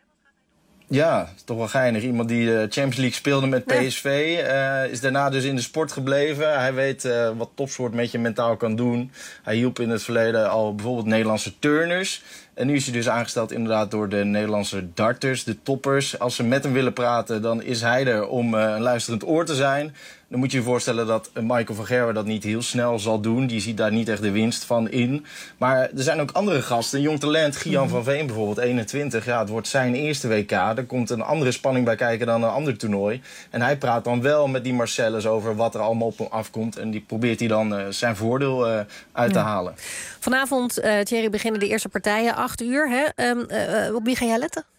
Ja, toch wel geinig. Iemand die de Champions League speelde met P S V. Ja. Uh, is daarna dus in de sport gebleven. Hij weet uh, wat topsport met je mentaal kan doen. Hij hielp in het verleden al bijvoorbeeld Nederlandse turners. En nu is hij dus aangesteld inderdaad door de Nederlandse darters, de toppers. Als ze met hem willen praten, dan is hij er om uh, een luisterend oor te zijn. Dan moet je je voorstellen dat Michael van Gerwen dat niet heel snel zal doen. Die ziet daar niet echt de winst van in. Maar er zijn ook andere gasten. Een jong talent, Gian van Veen bijvoorbeeld, eenentwintig. Ja, het wordt zijn eerste W K. Er komt een andere spanning bij kijken dan een ander toernooi. En hij praat dan wel met die Marcellus over wat er allemaal op hem afkomt. En die probeert hij dan uh, zijn voordeel uh, uit te ja. halen. Vanavond, uh, Thierry, beginnen de eerste partijen. Acht uur, hè? Um, uh, op wie ga jij letten?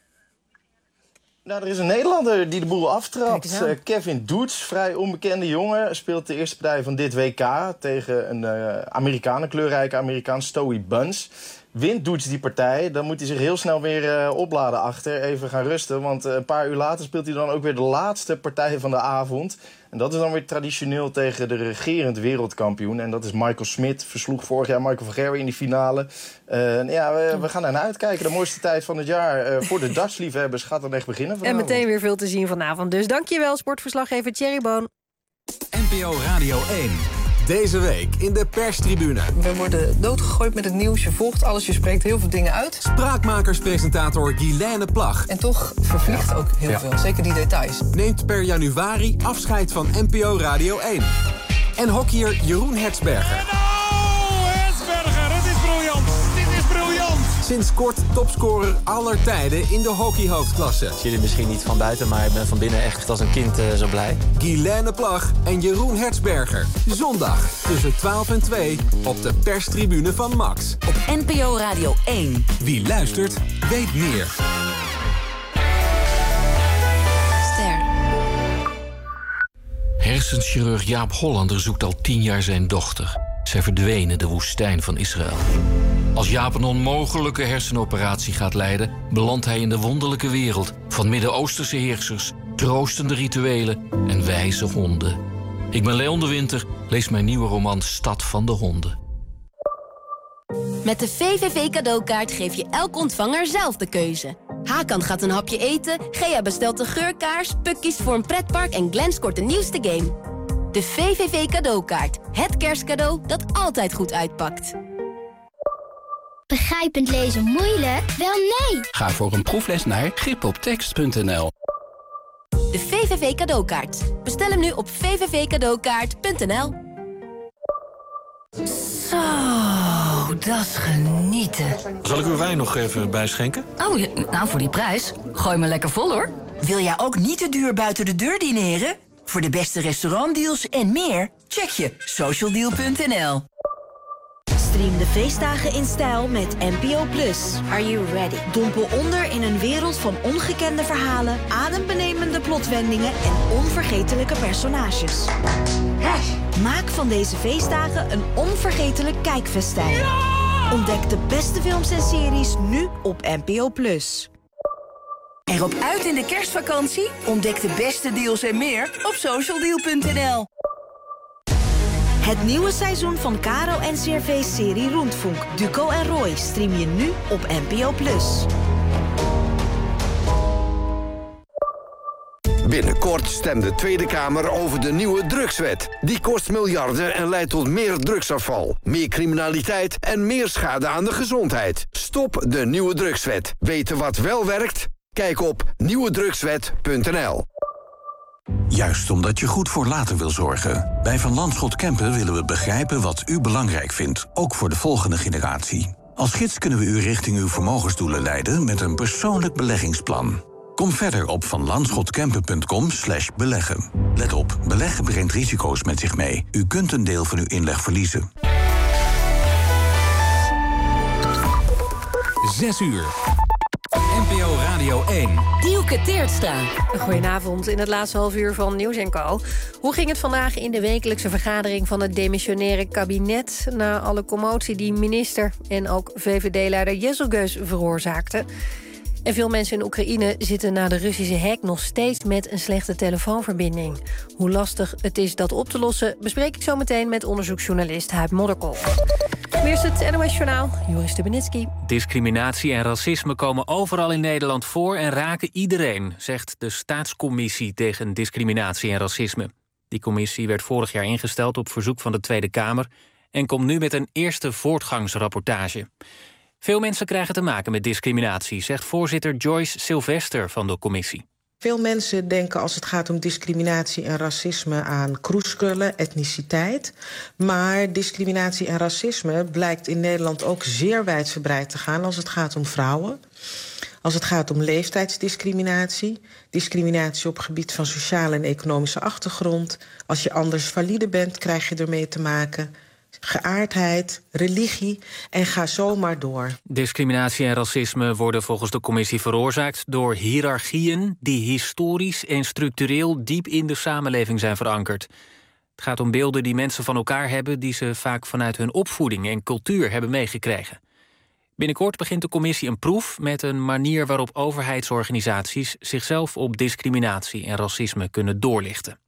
Nou, er is een Nederlander die de boel aftrapt. Uh, Kevin Doets, vrij onbekende jongen, speelt de eerste partij van dit W K tegen een uh, Amerikaan, een kleurrijke Amerikaan, Stoey Buns. Wint Doets die partij, dan moet hij zich heel snel weer uh, opladen achter, even gaan rusten. Want uh, een paar uur later speelt hij dan ook weer de laatste partij van de avond. En dat is dan weer traditioneel tegen de regerend wereldkampioen. En dat is Michael Smit. Versloeg vorig jaar Michael van Gerwen in die finale. Uh, ja, we, we gaan er naar uitkijken. De mooiste tijd van het jaar uh, voor de dartsliefhebbers gaat dan echt beginnen vanavond. En meteen weer veel te zien vanavond. Dus dankjewel, sportverslaggever Thierry Boon. N P O Radio één. Deze week in de perstribune. We worden doodgegooid met het nieuws. Je volgt alles, je spreekt heel veel dingen uit. Spraakmakerspresentator Guilaine Plag. En toch vervliegt ook heel ja. veel, zeker die details. Neemt per januari afscheid van N P O Radio één. En hockeyer Jeroen Hertzberger. En oh, Hertzberger, het is briljant. Dit is briljant. Sinds kort topscorer aller tijden in de hockeyhoofdklasse. Jullie misschien niet van buiten, maar ik ben van binnen echt als een kind uh, zo blij. Guilaine Plag en Jeroen Hertzberger. Zondag tussen twaalf en twee op de perstribune van Max. Op N P O Radio één. Wie luistert, weet meer. Ster. Hersenchirurg Jaap Hollander zoekt al tien jaar zijn dochter. Zij verdween in de woestijn van Israël. Als Jaap een onmogelijke hersenoperatie gaat leiden, belandt hij in de wonderlijke wereld van Midden-Oosterse heersers, troostende rituelen en wijze honden. Ik ben Leon de Winter, lees mijn nieuwe roman Stad van de Honden. Met de V V V cadeaukaart geef je elk ontvanger zelf de keuze. Hakan gaat een hapje eten, Gea bestelt een geurkaars, Puk kiest voor een pretpark en Glenn scoort de nieuwste game. De V V V cadeaukaart, het kerstcadeau dat altijd goed uitpakt. Begrijpend lezen moeilijk? Wel nee! Ga voor een proefles naar gripoptekst punt n l. De V V V cadeaukaart. Bestel hem nu op v v v cadeaukaart punt n l. Zo, dat is genieten. Zal ik uw wijn nog even bijschenken? Oh, ja, nou voor die prijs. Gooi me lekker vol hoor. Wil jij ook niet te duur buiten de deur dineren? Voor de beste restaurantdeals en meer, check je socialdeal punt n l. Stream de feestdagen in stijl met N P O Plus. Are you ready? Dompel onder in een wereld van ongekende verhalen, adembenemende plotwendingen en onvergetelijke personages. Maak van deze feestdagen een onvergetelijk kijkfestijn. Ja! Ontdek de beste films en series nu op N P O Plus. Erop uit in de kerstvakantie? Ontdek de beste deals en meer op socialdeal punt n l. Het nieuwe seizoen van Caro en C R V-serie Rundfunk, Duco en Roy stream je nu op N P O Plus. Binnenkort stemt de Tweede Kamer over de nieuwe drugswet. Die kost miljarden en leidt tot meer drugsafval, meer criminaliteit en meer schade aan de gezondheid. Stop de nieuwe drugswet. Weten wat wel werkt? Kijk op nieuwe drugswet punt n l. Juist omdat je goed voor later wil zorgen. Bij Van Lanschot Kempen willen we begrijpen wat u belangrijk vindt, ook voor de volgende generatie. Als gids kunnen we u richting uw vermogensdoelen leiden met een persoonlijk beleggingsplan. Kom verder op van lanschotkempen punt com slash beleggen. Let op, beleggen brengt risico's met zich mee. U kunt een deel van uw inleg verliezen. Zes uur. N P O Radio één. Dielke Teertstra. Goedenavond in het laatste half uur van Nieuws en Co. Hoe ging het vandaag in de wekelijkse vergadering van het demissionaire kabinet na alle commotie die minister en ook V V D-leider Jezelgeus veroorzaakten? En veel mensen in Oekraïne zitten na de Russische hack nog steeds met een slechte telefoonverbinding. Hoe lastig het is dat op te lossen, bespreek ik zo meteen met onderzoeksjournalist Huib Modderkolf. Eerst het N O S-journaal, Joris Stubenitski. Discriminatie en racisme komen overal in Nederland voor en raken iedereen, zegt de Staatscommissie tegen discriminatie en racisme. Die commissie werd vorig jaar ingesteld op verzoek van de Tweede Kamer en komt nu met een eerste voortgangsrapportage. Veel mensen krijgen te maken met discriminatie, zegt voorzitter Joyce Sylvester van de commissie. Veel mensen denken als het gaat om discriminatie en racisme aan kroeskullen, etniciteit. Maar discriminatie en racisme blijkt in Nederland ook zeer wijdverbreid te gaan als het gaat om vrouwen. Als het gaat om leeftijdsdiscriminatie, discriminatie op gebied van sociale en economische achtergrond. Als je anders valide bent, krijg je ermee te maken. Geaardheid, religie en ga zo maar door. Discriminatie en racisme worden volgens de commissie veroorzaakt door hiërarchieën die historisch en structureel diep in de samenleving zijn verankerd. Het gaat om beelden die mensen van elkaar hebben die ze vaak vanuit hun opvoeding en cultuur hebben meegekregen. Binnenkort begint de commissie een proef met een manier waarop overheidsorganisaties zichzelf op discriminatie en racisme kunnen doorlichten.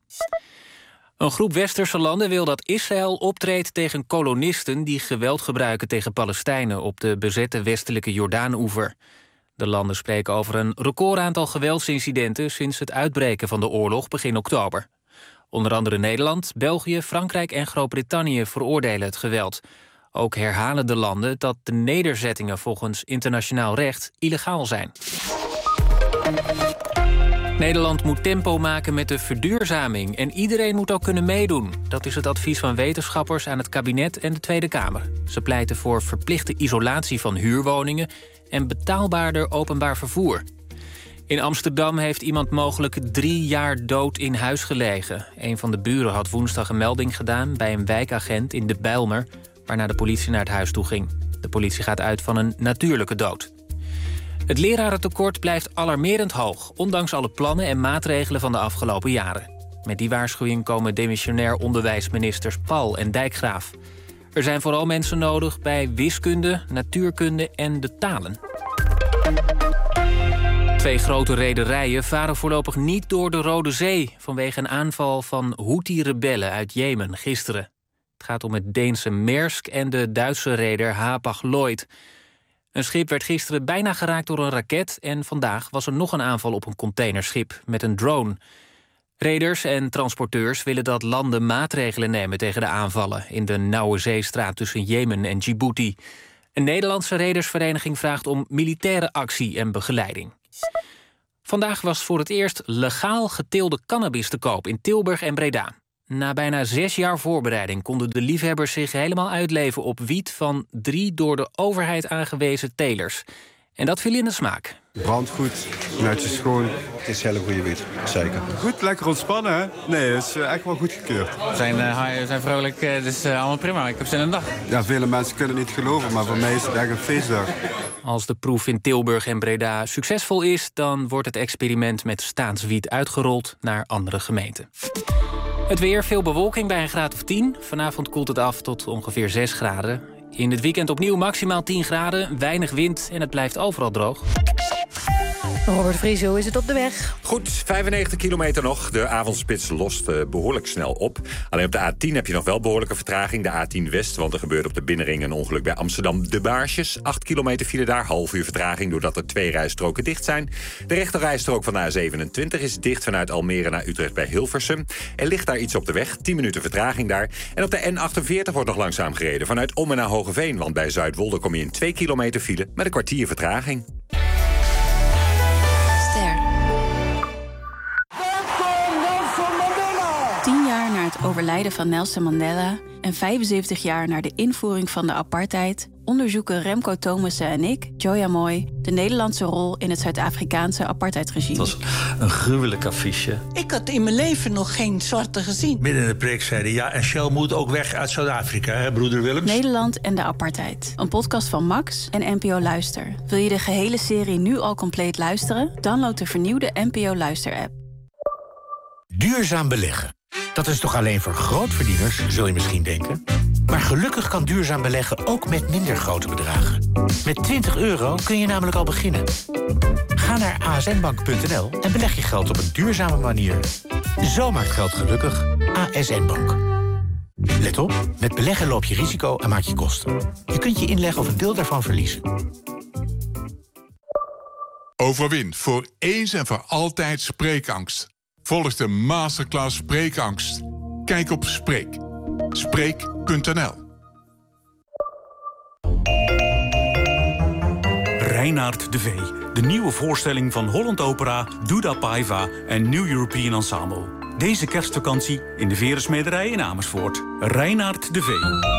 Een groep westerse landen wil dat Israël optreedt tegen kolonisten die geweld gebruiken tegen Palestijnen op de bezette westelijke Jordaan-oever. De landen spreken over een recordaantal geweldsincidenten sinds het uitbreken van de oorlog begin oktober. Onder andere Nederland, België, Frankrijk en Groot-Brittannië veroordelen het geweld. Ook herhalen de landen dat de nederzettingen volgens internationaal recht illegaal zijn. Nederland moet tempo maken met de verduurzaming en iedereen moet ook kunnen meedoen. Dat is het advies van wetenschappers aan het kabinet en de Tweede Kamer. Ze pleiten voor verplichte isolatie van huurwoningen en betaalbaarder openbaar vervoer. In Amsterdam heeft iemand mogelijk drie jaar dood in huis gelegen. Een van de buren had woensdag een melding gedaan bij een wijkagent in de Bijlmer, waarna de politie naar het huis toe ging. De politie gaat uit van een natuurlijke dood. Het lerarentekort blijft alarmerend hoog, ondanks alle plannen en maatregelen van de afgelopen jaren. Met die waarschuwing komen demissionair onderwijsministers Paul en Dijkgraaf. Er zijn vooral mensen nodig bij wiskunde, natuurkunde en de talen. Twee grote rederijen varen voorlopig niet door de Rode Zee vanwege een aanval van Houthi-rebellen uit Jemen gisteren. Het gaat om het Deense Maersk en de Duitse reder Hapag-Lloyd. Een schip werd gisteren bijna geraakt door een raket en vandaag was er nog een aanval op een containerschip met een drone. Reders en transporteurs willen dat landen maatregelen nemen tegen de aanvallen in de Nauwe Zeestraat tussen Jemen en Djibouti. Een Nederlandse redersvereniging vraagt om militaire actie en begeleiding. Vandaag was voor het eerst legaal geteelde cannabis te koop in Tilburg en Breda. Na bijna zes jaar voorbereiding konden de liefhebbers zich helemaal uitleven op wiet van drie door de overheid aangewezen telers. En dat viel in de smaak. Brandt goed, netjes schoon. Het is hele goede wiet, zeker. Goed, lekker ontspannen, hè? Nee, het is uh, echt wel goed gekeurd. We zijn, uh, we zijn vrolijk, uh, dus uh, allemaal prima. Ik heb zin in een dag. Ja, vele mensen kunnen het niet geloven, maar voor mij is het echt een feestdag. Als de proef in Tilburg en Breda succesvol is, dan wordt het experiment met staatswiet uitgerold naar andere gemeenten. Het weer, veel bewolking bij een graad of tien. Vanavond koelt het af tot ongeveer zes graden. In het weekend opnieuw maximaal tien graden, weinig wind en het blijft overal droog. Robert Vries, hoe is het op de weg? Goed, vijfennegentig kilometer nog. De avondspits lost uh, behoorlijk snel op. Alleen op de A tien heb je nog wel behoorlijke vertraging. De A tien West, want er gebeurt op de binnenring een ongeluk bij Amsterdam de Baarsjes. acht kilometer file daar, half uur vertraging doordat er twee rijstroken dicht zijn. De rechterrijstrook van de A zevenentwintig is dicht vanuit Almere naar Utrecht bij Hilversum. Er ligt daar iets op de weg, tien minuten vertraging daar. En op de N achtenveertig wordt nog langzaam gereden vanuit Ommen naar Hogeveen. Want bij Zuidwolde kom je in twee kilometer file met een kwartier vertraging. Tien jaar na het overlijden van Nelson Mandela en vijfenzeventig jaar na de invoering van de apartheid onderzoeken Remco Thomassen en ik, Joya Moy, de Nederlandse rol in het Zuid-Afrikaanse apartheidregime. Het was een gruwelijk affiche. Ik had in mijn leven nog geen zwarte gezien. Midden in de preek zeiden ja, en Shell moet ook weg uit Zuid-Afrika, hè, broeder Willems? Nederland en de apartheid. Een podcast van Max en N P O Luister. Wil je de gehele serie nu al compleet luisteren? Download de vernieuwde N P O Luister-app. Duurzaam beleggen. Dat is toch alleen voor grootverdieners, zul je misschien denken? Maar gelukkig kan duurzaam beleggen ook met minder grote bedragen. Met twintig euro kun je namelijk al beginnen. Ga naar a s n bank punt n l en beleg je geld op een duurzame manier. Zo maakt geld gelukkig. A S N Bank. Let op, met beleggen loop je risico en maak je kosten. Je kunt je inleggen of een deel daarvan verliezen. Overwin voor eens en voor altijd spreekangst. Volg de masterclass Spreekangst. Kijk op Spreek. Spreek punt n l. Reinaard de Vee. De nieuwe voorstelling van Holland Opera, Duda Paiva en New European Ensemble. Deze kerstvakantie in de Verensmederij in Amersfoort. Reinaard de Vee.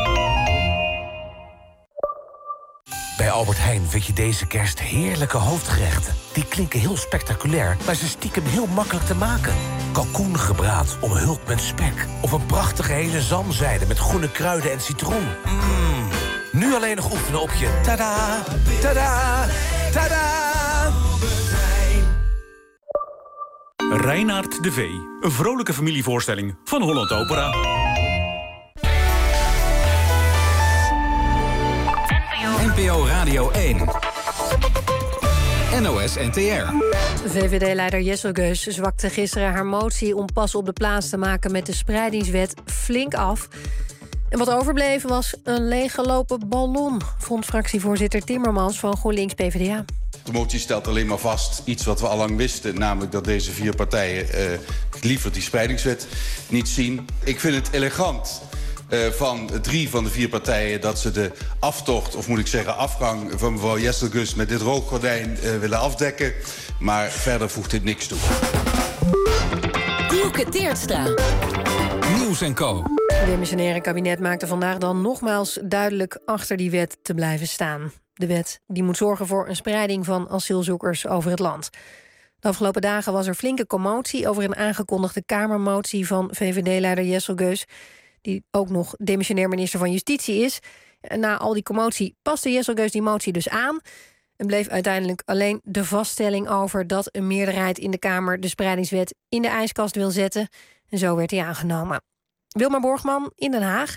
Bij Albert Heijn vind je deze kerst heerlijke hoofdgerechten. Die klinken heel spectaculair, maar ze stiekem heel makkelijk te maken. Kalkoengebraad omhuld met spek. Of een prachtige hele zalmzijde met groene kruiden en citroen. Mmm. Nu alleen nog oefenen op je tada, tada, tada. Reinaard de Vee. Een vrolijke familievoorstelling van Holland Opera. N P O Radio één. N O S N T R. V V D-leider Jessel Geus zwakte gisteren haar motie om pas op de plaats te maken met de spreidingswet flink af. En wat overbleven was een leeggelopen ballon, vond fractievoorzitter Timmermans van GroenLinks P V D A. De motie stelt alleen maar vast iets wat we al lang wisten, namelijk dat deze vier partijen uh, liever die spreidingswet niet zien. Ik vind het elegant Uh, van drie van de vier partijen dat ze de aftocht, of moet ik zeggen afgang van mevrouw Jessel Geus met dit rookgordijn uh, willen afdekken. Maar verder voegt dit niks toe. Anouk Teertstra. Nieuws en Co. Het demissionaire kabinet maakte vandaag dan nogmaals duidelijk achter die wet te blijven staan. De wet die moet zorgen voor een spreiding van asielzoekers over het land. De afgelopen dagen was er flinke commotie over een aangekondigde Kamermotie van V V D-leider Jessel Geus, die ook nog demissionair minister van Justitie is. En na al die commotie paste Jessel Geus die motie dus aan en bleef uiteindelijk alleen de vaststelling over dat een meerderheid in de Kamer de spreidingswet in de ijskast wil zetten. En zo werd hij aangenomen. Wilma Borgman in Den Haag.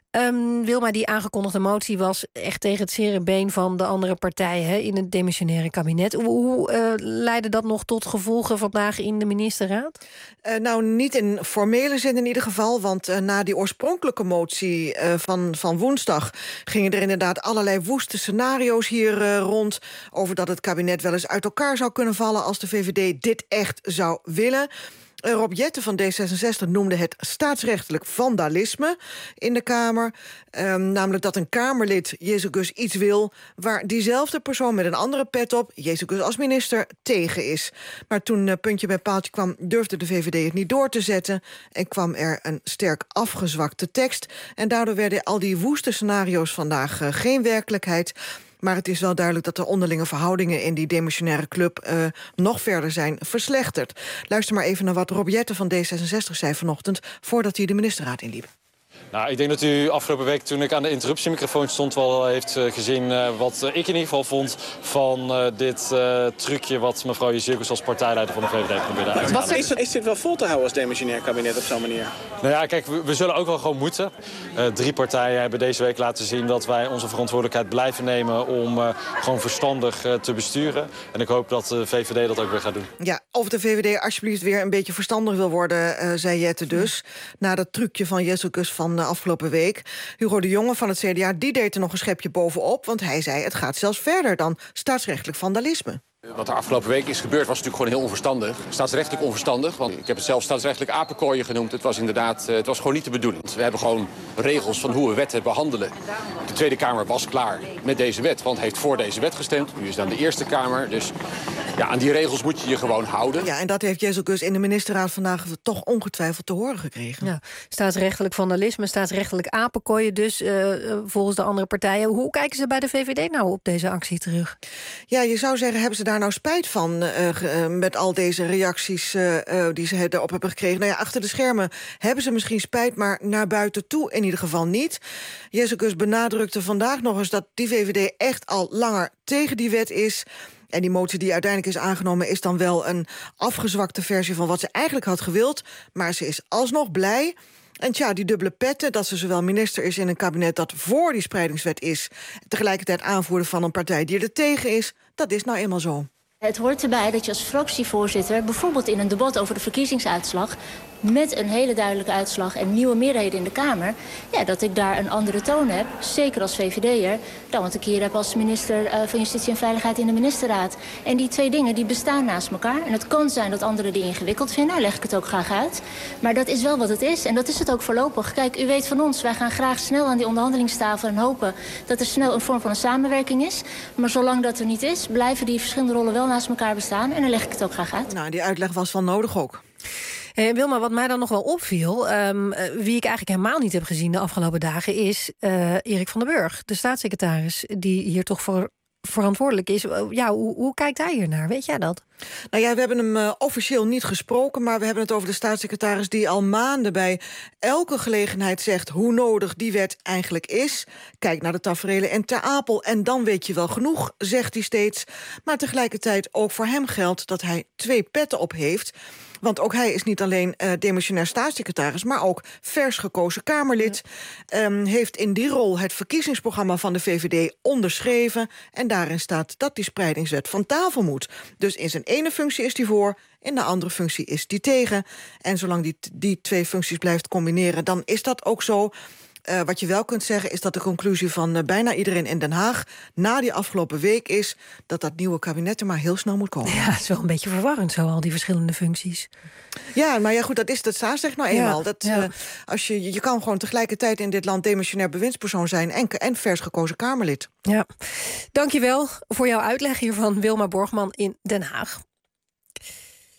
Um, Wilma, die aangekondigde motie was echt tegen het zere been van de andere partijen hè, in het demissionaire kabinet. Hoe, hoe uh, leidde dat nog tot gevolgen vandaag in de ministerraad? Uh, nou, niet in formele zin in ieder geval, want uh, na die oorspronkelijke motie uh, van, van woensdag gingen er inderdaad allerlei woeste scenario's hier uh, rond over dat het kabinet wel eens uit elkaar zou kunnen vallen als de V V D dit echt zou willen. Rob Jetten van D zesenzestig noemde het staatsrechtelijk vandalisme in de Kamer. Um, namelijk dat een Kamerlid, Jezus iets wil, waar diezelfde persoon met een andere pet op, Jezus als minister, tegen is. Maar toen uh, puntje bij paaltje kwam, durfde de V V D het niet door te zetten en kwam er een sterk afgezwakte tekst. En daardoor werden al die woeste scenario's vandaag uh, geen werkelijkheid. Maar het is wel duidelijk dat de onderlinge verhoudingen in die demissionaire club uh, nog verder zijn verslechterd. Luister maar even naar wat Rob Jetten van D zesenzestig zei vanochtend voordat hij de ministerraad inliep. Nou, ik denk dat u afgelopen week, toen ik aan de interruptiemicrofoon stond, wel heeft gezien uh, wat ik in ieder geval vond van uh, dit uh, trucje wat mevrouw Jezilgus als partijleider van de V V D probeerde uit te halen. Wat is, is dit wel vol te houden als demissionair kabinet op zo'n manier? Nou ja, kijk, we, we zullen ook wel gewoon moeten. Uh, drie partijen hebben deze week laten zien dat wij onze verantwoordelijkheid blijven nemen om uh, gewoon verstandig uh, te besturen. En ik hoop dat de V V D dat ook weer gaat doen. Ja, of de V V D alsjeblieft weer een beetje verstandig wil worden, uh, zei Jette dus. Na dat trucje van Jezilgus van de afgelopen week. Hugo de Jonge van het C D A, die deed er nog een schepje bovenop, want hij zei het gaat zelfs verder dan staatsrechtelijk vandalisme. Wat er afgelopen week is gebeurd was natuurlijk gewoon heel onverstandig. Staatsrechtelijk onverstandig, want ik heb het zelf staatsrechtelijk apenkooien genoemd. Het was inderdaad, het was gewoon niet de bedoeling. We hebben gewoon regels van hoe we wetten behandelen. De Tweede Kamer was klaar met deze wet, want heeft voor deze wet gestemd. Nu is het aan de Eerste Kamer, dus ja, aan die regels moet je je gewoon houden. Ja, en dat heeft Jezilgus in de ministerraad vandaag toch ongetwijfeld te horen gekregen. Ja, staatsrechtelijk vandalisme, staatsrechtelijk apenkooien dus, uh, volgens de andere partijen. Hoe kijken ze bij de V V D nou op deze actie terug? Ja, je zou zeggen, hebben ze daar nou spijt van uh, uh, met al deze reacties uh, uh, die ze erop hebben gekregen? Nou ja, achter de schermen hebben ze misschien spijt, maar naar buiten toe in ieder geval niet. Jezilgus benadrukte vandaag nog eens dat die V V D echt al langer tegen die wet is. En die motie die uiteindelijk is aangenomen is dan wel een afgezwakte versie van wat ze eigenlijk had gewild. Maar ze is alsnog blij. En tja, die dubbele petten, dat ze zowel minister is in een kabinet dat voor die spreidingswet is, tegelijkertijd aanvoerder van een partij die er tegen is, dat is nou eenmaal zo. Het hoort erbij dat je als fractievoorzitter bijvoorbeeld in een debat over de verkiezingsuitslag, met een hele duidelijke uitslag en nieuwe meerderheden in de Kamer, ja, dat ik daar een andere toon heb, zeker als V V D'er, dan wat ik hier heb als minister uh, van Justitie en Veiligheid in de ministerraad. En die twee dingen die bestaan naast elkaar. En het kan zijn dat anderen die ingewikkeld vinden, daar leg ik het ook graag uit. Maar dat is wel wat het is en dat is het ook voorlopig. Kijk, u weet van ons, wij gaan graag snel aan die onderhandelingstafel en hopen dat er snel een vorm van een samenwerking is. Maar zolang dat er niet is, blijven die verschillende rollen wel naast elkaar bestaan en dan leg ik het ook graag uit. Nou, die uitleg was wel nodig ook. Hey, Wilma, wat mij dan nog wel opviel, um, wie ik eigenlijk helemaal niet heb gezien de afgelopen dagen, is uh, Erik van den Burg, de staatssecretaris, die hier toch voor verantwoordelijk is. Ja, hoe, hoe kijkt hij hier naar? Weet jij dat? Nou ja, we hebben hem uh, officieel niet gesproken, maar we hebben het over de staatssecretaris die al maanden bij elke gelegenheid zegt hoe nodig die wet eigenlijk is. Kijk naar de taferelen en Ter Apel en dan weet je wel genoeg, zegt hij steeds. Maar tegelijkertijd ook voor hem geldt dat hij twee petten op heeft. Want ook hij is niet alleen uh, demissionair staatssecretaris, maar ook vers gekozen Kamerlid. Ja. Um, heeft in die rol het verkiezingsprogramma van de V V D onderschreven. En daarin staat dat die spreidingswet van tafel moet. Dus in zijn ene functie is hij voor, in de andere functie is hij tegen. En zolang die, die twee functies blijft combineren, dan is dat ook zo. Uh, wat je wel kunt zeggen is dat de conclusie van uh, bijna iedereen in Den Haag na die afgelopen week is dat dat nieuwe kabinet er maar heel snel moet komen. Ja, het is wel een beetje verwarrend zo, al die verschillende functies. Ja, maar ja goed, dat is dat staatsrecht nou eenmaal. Ja, dat, ja. Uh, als je, je kan gewoon tegelijkertijd in dit land demissionair bewindspersoon zijn en, en vers gekozen Kamerlid. Ja, dankjewel voor jouw uitleg hiervan, Wilma Borgman in Den Haag.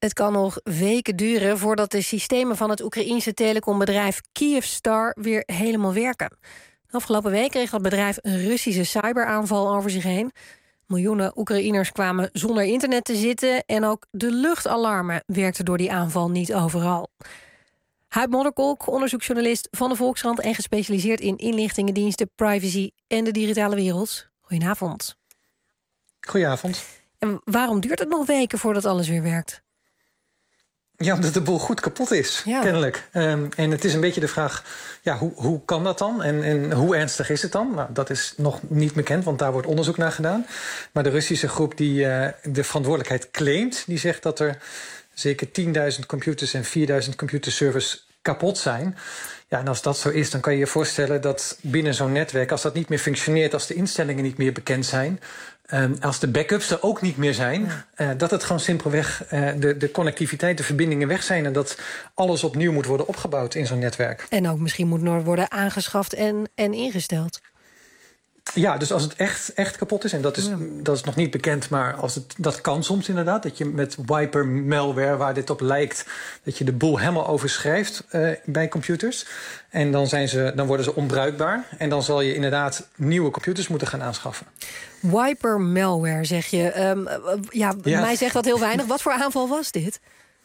Het kan nog weken duren voordat de systemen van het Oekraïense telecombedrijf Kyivstar weer helemaal werken. De afgelopen week kreeg dat bedrijf een Russische cyberaanval over zich heen. Miljoenen Oekraïners kwamen zonder internet te zitten en ook de luchtalarmen werkten door die aanval niet overal. Huib Modderkolk, onderzoeksjournalist van de Volkskrant en gespecialiseerd in inlichtingendiensten, privacy en de digitale wereld. Goedenavond. Goedenavond. En waarom duurt het nog weken voordat alles weer werkt? Ja, omdat de boel goed kapot is, ja. kennelijk. Um, en het is een beetje de vraag, ja, hoe, hoe kan dat dan? En, en hoe ernstig is het dan? Nou, dat is nog niet bekend, want daar wordt onderzoek naar gedaan. Maar de Russische groep die uh, de verantwoordelijkheid claimt, die zegt dat er zeker tienduizend computers en vierduizend computerservers kapot zijn. Ja, en als dat zo is, dan kan je je voorstellen dat binnen zo'n netwerk, als dat niet meer functioneert, als de instellingen niet meer bekend zijn, Um, als de backups er ook niet meer zijn, uh, dat het gewoon simpelweg uh, de, de connectiviteit, de verbindingen weg zijn en dat alles opnieuw moet worden opgebouwd in zo'n netwerk. En ook misschien moet nog worden aangeschaft en, en ingesteld. Ja, dus als het echt, echt kapot is, en dat is, ja. dat is nog niet bekend, maar als het, dat kan soms inderdaad, dat je met wiper malware, waar dit op lijkt, dat je de boel helemaal overschrijft uh, bij computers. En dan, zijn ze, dan worden ze onbruikbaar. En dan zal je inderdaad nieuwe computers moeten gaan aanschaffen. Wiper malware, zeg je. Um, ja, ja, mij zegt dat heel weinig. Wat voor aanval was dit?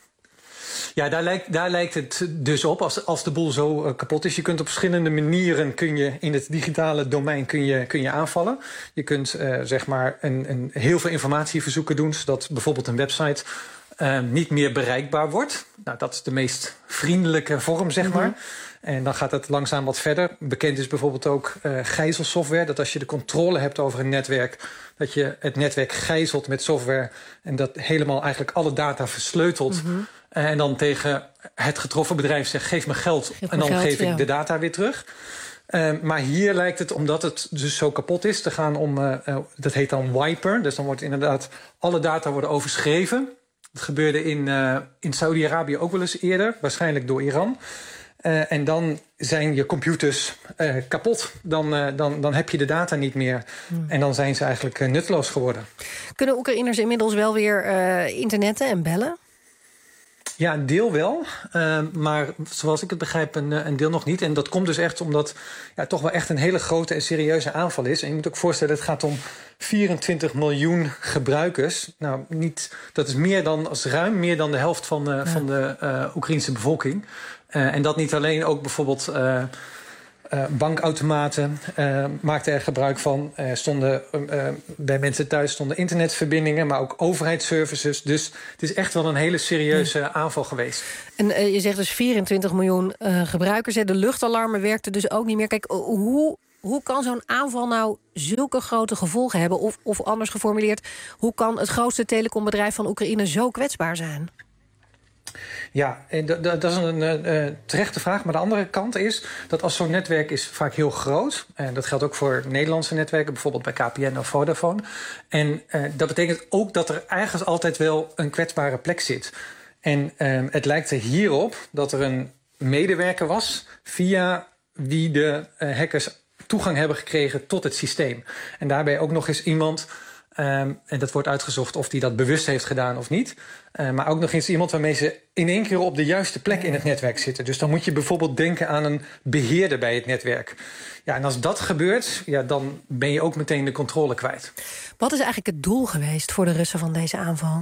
Ja, daar lijkt, daar lijkt het dus op, als, als de boel zo uh, kapot is. Je kunt op verschillende manieren kun je in het digitale domein kun je, kun je aanvallen. Je kunt uh, zeg maar een, een heel veel informatieverzoeken doen, zodat bijvoorbeeld een website uh, niet meer bereikbaar wordt. Nou, dat is de meest vriendelijke vorm, zeg maar. Mm-hmm. En dan gaat het langzaam wat verder. Bekend is bijvoorbeeld ook uh, gijzelsoftware. Dat als je de controle hebt over een netwerk, dat je het netwerk gijzelt met software en dat helemaal eigenlijk alle data versleutelt. Mm-hmm. Uh, en dan tegen het getroffen bedrijf zegt, geef me geld. Geef en dan geld, geef ja. ik de data weer terug. Uh, maar hier lijkt het, omdat het dus zo kapot is, te gaan om, uh, uh, dat heet dan wiper. Dus dan wordt inderdaad alle data worden overschreven. Dat gebeurde in, uh, in Saudi-Arabië ook wel eens eerder, waarschijnlijk door Iran. Uh, en dan zijn je computers uh, kapot. Dan, uh, dan, dan heb je de data niet meer. Hmm. En dan zijn ze eigenlijk uh, nutteloos geworden. Kunnen Oekraïners inmiddels wel weer uh, internetten en bellen? Ja, een deel wel. Uh, maar zoals ik het begrijp, een, een deel nog niet. En dat komt dus echt omdat ja, toch wel echt een hele grote en serieuze aanval is. En je moet ook voorstellen, het gaat om vierentwintig miljoen gebruikers. Nou, niet, dat is meer dan, als ruim meer dan de helft van, uh, ja. van de uh, Oekraïnse bevolking. Uh, en dat niet alleen, ook bijvoorbeeld uh, uh, bankautomaten uh, maakten er gebruik van. Uh, stonden, uh, bij mensen thuis stonden internetverbindingen, maar ook overheidsservices. Dus het is echt wel een hele serieuze ja. aanval geweest. En uh, je zegt dus vierentwintig miljoen uh, gebruikers. Hè. De luchtalarmen werkten dus ook niet meer. Kijk, hoe, hoe kan zo'n aanval nou zulke grote gevolgen hebben? Of, of anders geformuleerd, hoe kan het grootste telecombedrijf van Oekraïne zo kwetsbaar zijn? Ja, dat is een uh, terechte vraag. Maar de andere kant is dat als zo'n netwerk is vaak heel groot. En dat geldt ook voor Nederlandse netwerken, bijvoorbeeld bij K P N of Vodafone. En uh, dat betekent ook dat er ergens altijd wel een kwetsbare plek zit. En uh, het lijkt er hierop dat er een medewerker was via wie de uh, hackers toegang hebben gekregen tot het systeem. En daarbij ook nog eens iemand. Um, en dat wordt uitgezocht of die dat bewust heeft gedaan of niet. Uh, maar ook nog eens iemand waarmee ze in één keer op de juiste plek in het netwerk zitten. Dus dan moet je bijvoorbeeld denken aan een beheerder bij het netwerk. Ja, en als dat gebeurt, ja, dan ben je ook meteen de controle kwijt. Wat is eigenlijk het doel geweest voor de Russen van deze aanval?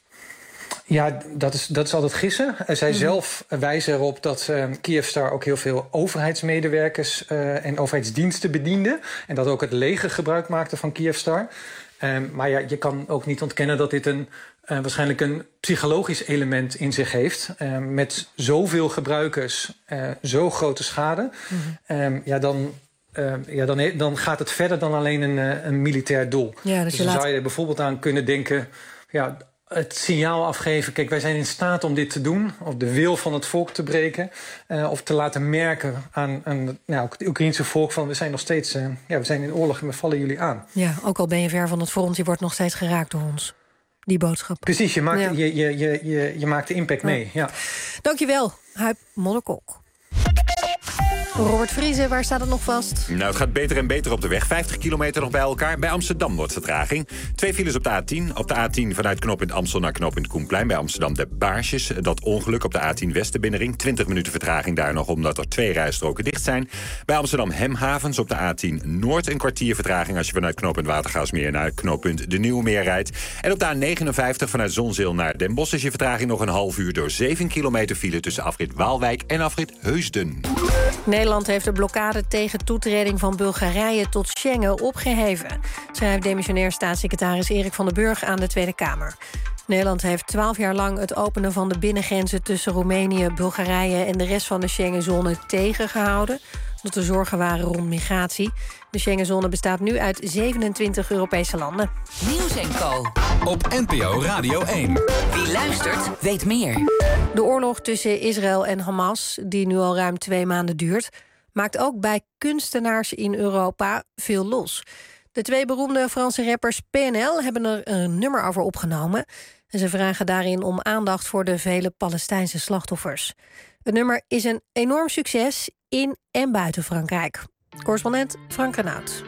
Ja, dat is, dat is altijd gissen. Zij mm-hmm. zelf wijzen erop dat uh, Kyivstar ook heel veel overheidsmedewerkers uh, en overheidsdiensten bediende. En dat ook het leger gebruik maakte van Kyivstar. Um, maar ja, je kan ook niet ontkennen dat dit een, uh, waarschijnlijk een psychologisch element in zich heeft. Uh, met zoveel gebruikers, uh, zo grote schade. Mm-hmm. Um, ja, dan, uh, ja dan, he, dan gaat het verder dan alleen een, uh, een militair doel. Ja, dus dus dan laat... zou je er bijvoorbeeld aan kunnen denken, ja, het signaal afgeven, kijk, wij zijn in staat om dit te doen, of de wil van het volk te breken, uh, of te laten merken aan, aan nou, het Oekraïense volk van we zijn nog steeds, uh, ja, we zijn in oorlog en we vallen jullie aan. Ja, ook al ben je ver van het front, je wordt nog steeds geraakt door ons. Die boodschap. Precies, je maakt, ja. je, je, je, je, je maakt de impact mee. Ja. Dankjewel, Huib Modderkolk. Robert Vriese, waar staat het nog vast? Nou, het gaat beter en beter op de weg. vijftig kilometer nog bij elkaar. Bij Amsterdam wordt vertraging. Twee files op de A tien. Op de A tien vanuit knooppunt Amstel naar knooppunt Koenplein. Bij Amsterdam de Baarsjes. Dat ongeluk op de A tien Westenbinnenring. twintig minuten vertraging daar nog, omdat er twee rijstroken dicht zijn. Bij Amsterdam Hemhavens op de A tien Noord een kwartier vertraging als je vanuit knooppunt Watergaasmeer naar knooppunt De Nieuwe Meer rijdt. En op de A negenenvijftig vanuit Zonzeel naar Den Bosch is je vertraging nog een half uur door zeven kilometer file tussen afrit Waalwijk en afrit Heusden. Nederland heeft de blokkade tegen toetreding van Bulgarije tot Schengen opgeheven, schrijft demissionair staatssecretaris Erik van den Burg aan de Tweede Kamer. Nederland heeft twaalf jaar lang het openen van de binnengrenzen tussen Roemenië, Bulgarije en de rest van de Schengenzone tegengehouden, omdat er zorgen waren rond migratie. De Schengenzone bestaat nu uit zevenentwintig Europese landen. Nieuws en Co. Op N P O Radio één. Wie luistert, weet meer. De oorlog tussen Israël en Hamas, die nu al ruim twee maanden duurt, maakt ook bij kunstenaars in Europa veel los. De twee beroemde Franse rappers P N L hebben er een nummer over opgenomen. En ze vragen daarin om aandacht voor de vele Palestijnse slachtoffers. Het nummer is een enorm succes in en buiten Frankrijk. Correspondent Frank Renaud.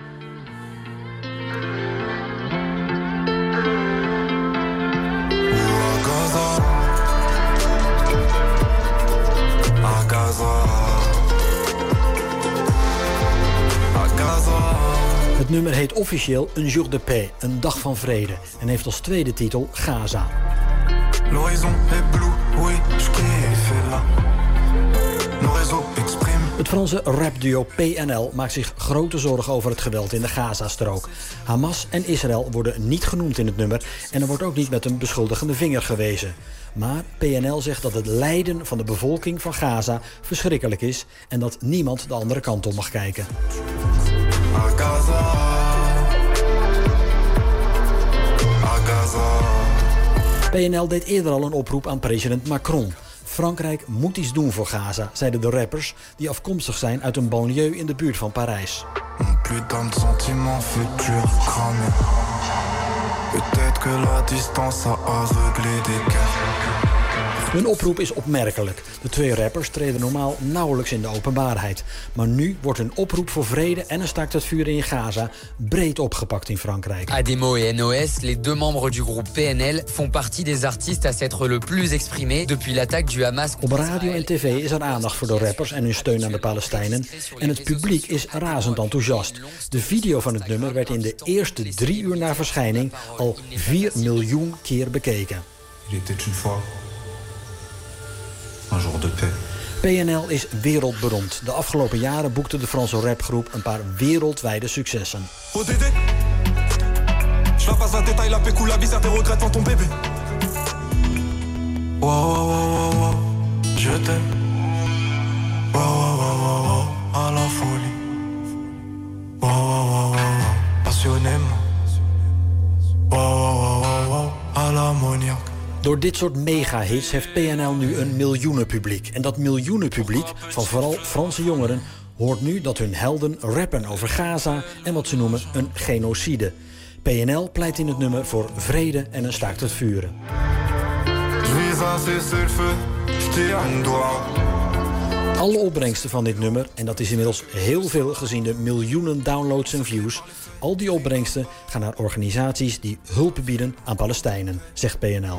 Het nummer heet officieel Un jour de paix, een dag van vrede, en heeft als tweede titel Gaza. Het Franse rapduo P N L maakt zich grote zorgen over het geweld in de Gazastrook. Hamas en Israël worden niet genoemd in het nummer en er wordt ook niet met een beschuldigende vinger gewezen. Maar P N L zegt dat het lijden van de bevolking van Gaza verschrikkelijk is en dat niemand de andere kant op mag kijken. P N L deed eerder al een oproep aan president Macron. Frankrijk moet iets doen voor Gaza, zeiden de rappers die afkomstig zijn uit een banlieue in de buurt van Parijs. Hun oproep is opmerkelijk. De twee rappers treden normaal nauwelijks in de openbaarheid. Maar nu wordt hun oproep voor vrede en een staakt het vuren in Gaza breed opgepakt in Frankrijk. Ademo et N O S, les deux membres du groupe P N L, font partie des artistes à s'être le plus exprimés depuis l'attaque du Hamas. Op radio en tv is er aandacht voor de rappers en hun steun aan de Palestijnen. En het publiek is razend enthousiast. De video van het nummer werd in de eerste drie uur na verschijning al vier miljoen keer bekeken. P N L is wereldberoemd. De afgelopen jaren boekte de Franse rapgroep een paar wereldwijde successen. Door dit soort mega-hits heeft P N L nu een miljoenenpubliek. En dat miljoenenpubliek, van vooral Franse jongeren, hoort nu dat hun helden rappen over Gaza en wat ze noemen een genocide. P N L pleit in het nummer voor vrede en een staakt het vuren. Alle opbrengsten van dit nummer, en dat is inmiddels heel veel gezien de miljoenen downloads en views, al die opbrengsten gaan naar organisaties die hulp bieden aan Palestijnen, zegt P N L.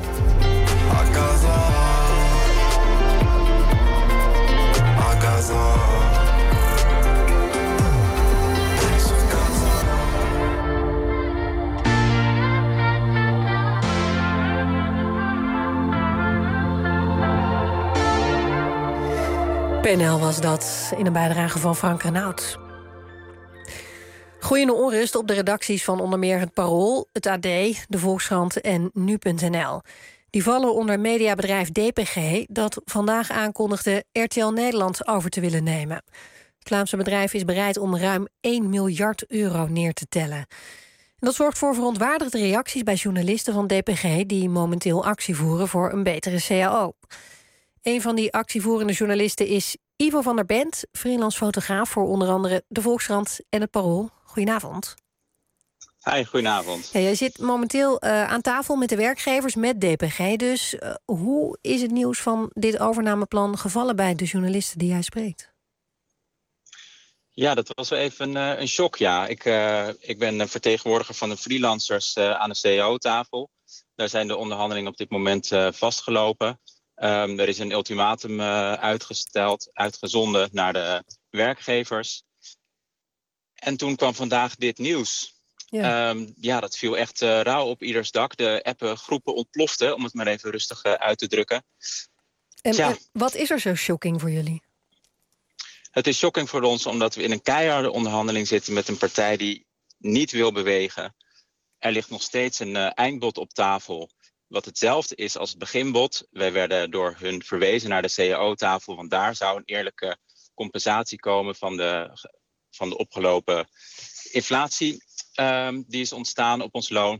P N L was dat in een bijdrage van Frank Renaud. Groeiende onrust op de redacties van onder meer het Parool, het A D, de Volkskrant en nu punt n l. Die vallen onder mediabedrijf D P G dat vandaag aankondigde R T L Nederland over te willen nemen. Het Vlaamse bedrijf is bereid om ruim één miljard euro neer te tellen. En dat zorgt voor verontwaardigde reacties bij journalisten van D P G die momenteel actie voeren voor een betere C A O. Een van die actievoerende journalisten is Ivo van der Bent, freelance fotograaf voor onder andere de Volkskrant en het Parool. Goedenavond. Hi, goedenavond. Ja, jij zit momenteel uh, aan tafel met de werkgevers, met D P G. Dus uh, hoe is het nieuws van dit overnameplan gevallen bij de journalisten die jij spreekt? Ja, dat was wel even een, een shock, ja. Ik, uh, ik ben een vertegenwoordiger van de freelancers uh, aan de C A O-tafel. Daar zijn de onderhandelingen op dit moment uh, vastgelopen. Um, er is een ultimatum uh, uitgesteld, uitgezonden naar de werkgevers. En toen kwam vandaag dit nieuws. Ja, um, ja dat viel echt uh, rauw op ieders dak. De appgroepen ontploften, om het maar even rustig uh, uit te drukken. En, ja. en wat is er zo shocking voor jullie? Het is shocking voor ons omdat we in een keiharde onderhandeling zitten met een partij die niet wil bewegen. Er ligt nog steeds een uh, eindbod op tafel, wat hetzelfde is als het beginbod. Wij werden door hun verwezen naar de C A O-tafel, want daar zou een eerlijke compensatie komen van de, van de opgelopen inflatie um, die is ontstaan op ons loon.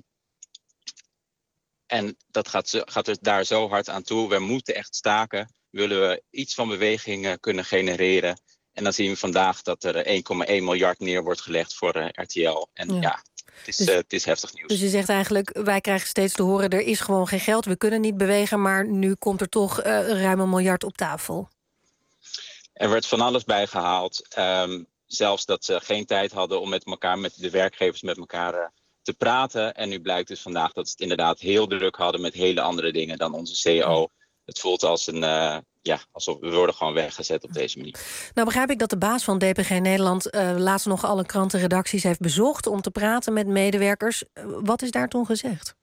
En dat gaat, gaat er daar zo hard aan toe. We moeten echt staken. Willen we iets van beweging uh, kunnen genereren. En dan zien we vandaag dat er één komma één miljard neer wordt gelegd voor uh, R T L. En ja, ja het, is, dus, uh, het is heftig nieuws. Dus je zegt eigenlijk, wij krijgen steeds te horen, er is gewoon geen geld. We kunnen niet bewegen, maar nu komt er toch uh, ruim een miljard op tafel. Er werd van alles bijgehaald. Um, zelfs dat ze geen tijd hadden om met elkaar, met de werkgevers met elkaar uh, te praten. En nu blijkt dus vandaag dat ze het inderdaad heel druk hadden met hele andere dingen dan onze C A O. Het voelt als een, uh, ja, alsof we worden gewoon weggezet op deze manier. Nou begrijp ik dat de baas van D P G Nederland uh, laatst nog alle krantenredacties heeft bezocht om te praten met medewerkers. Uh, wat is daar toen gezegd?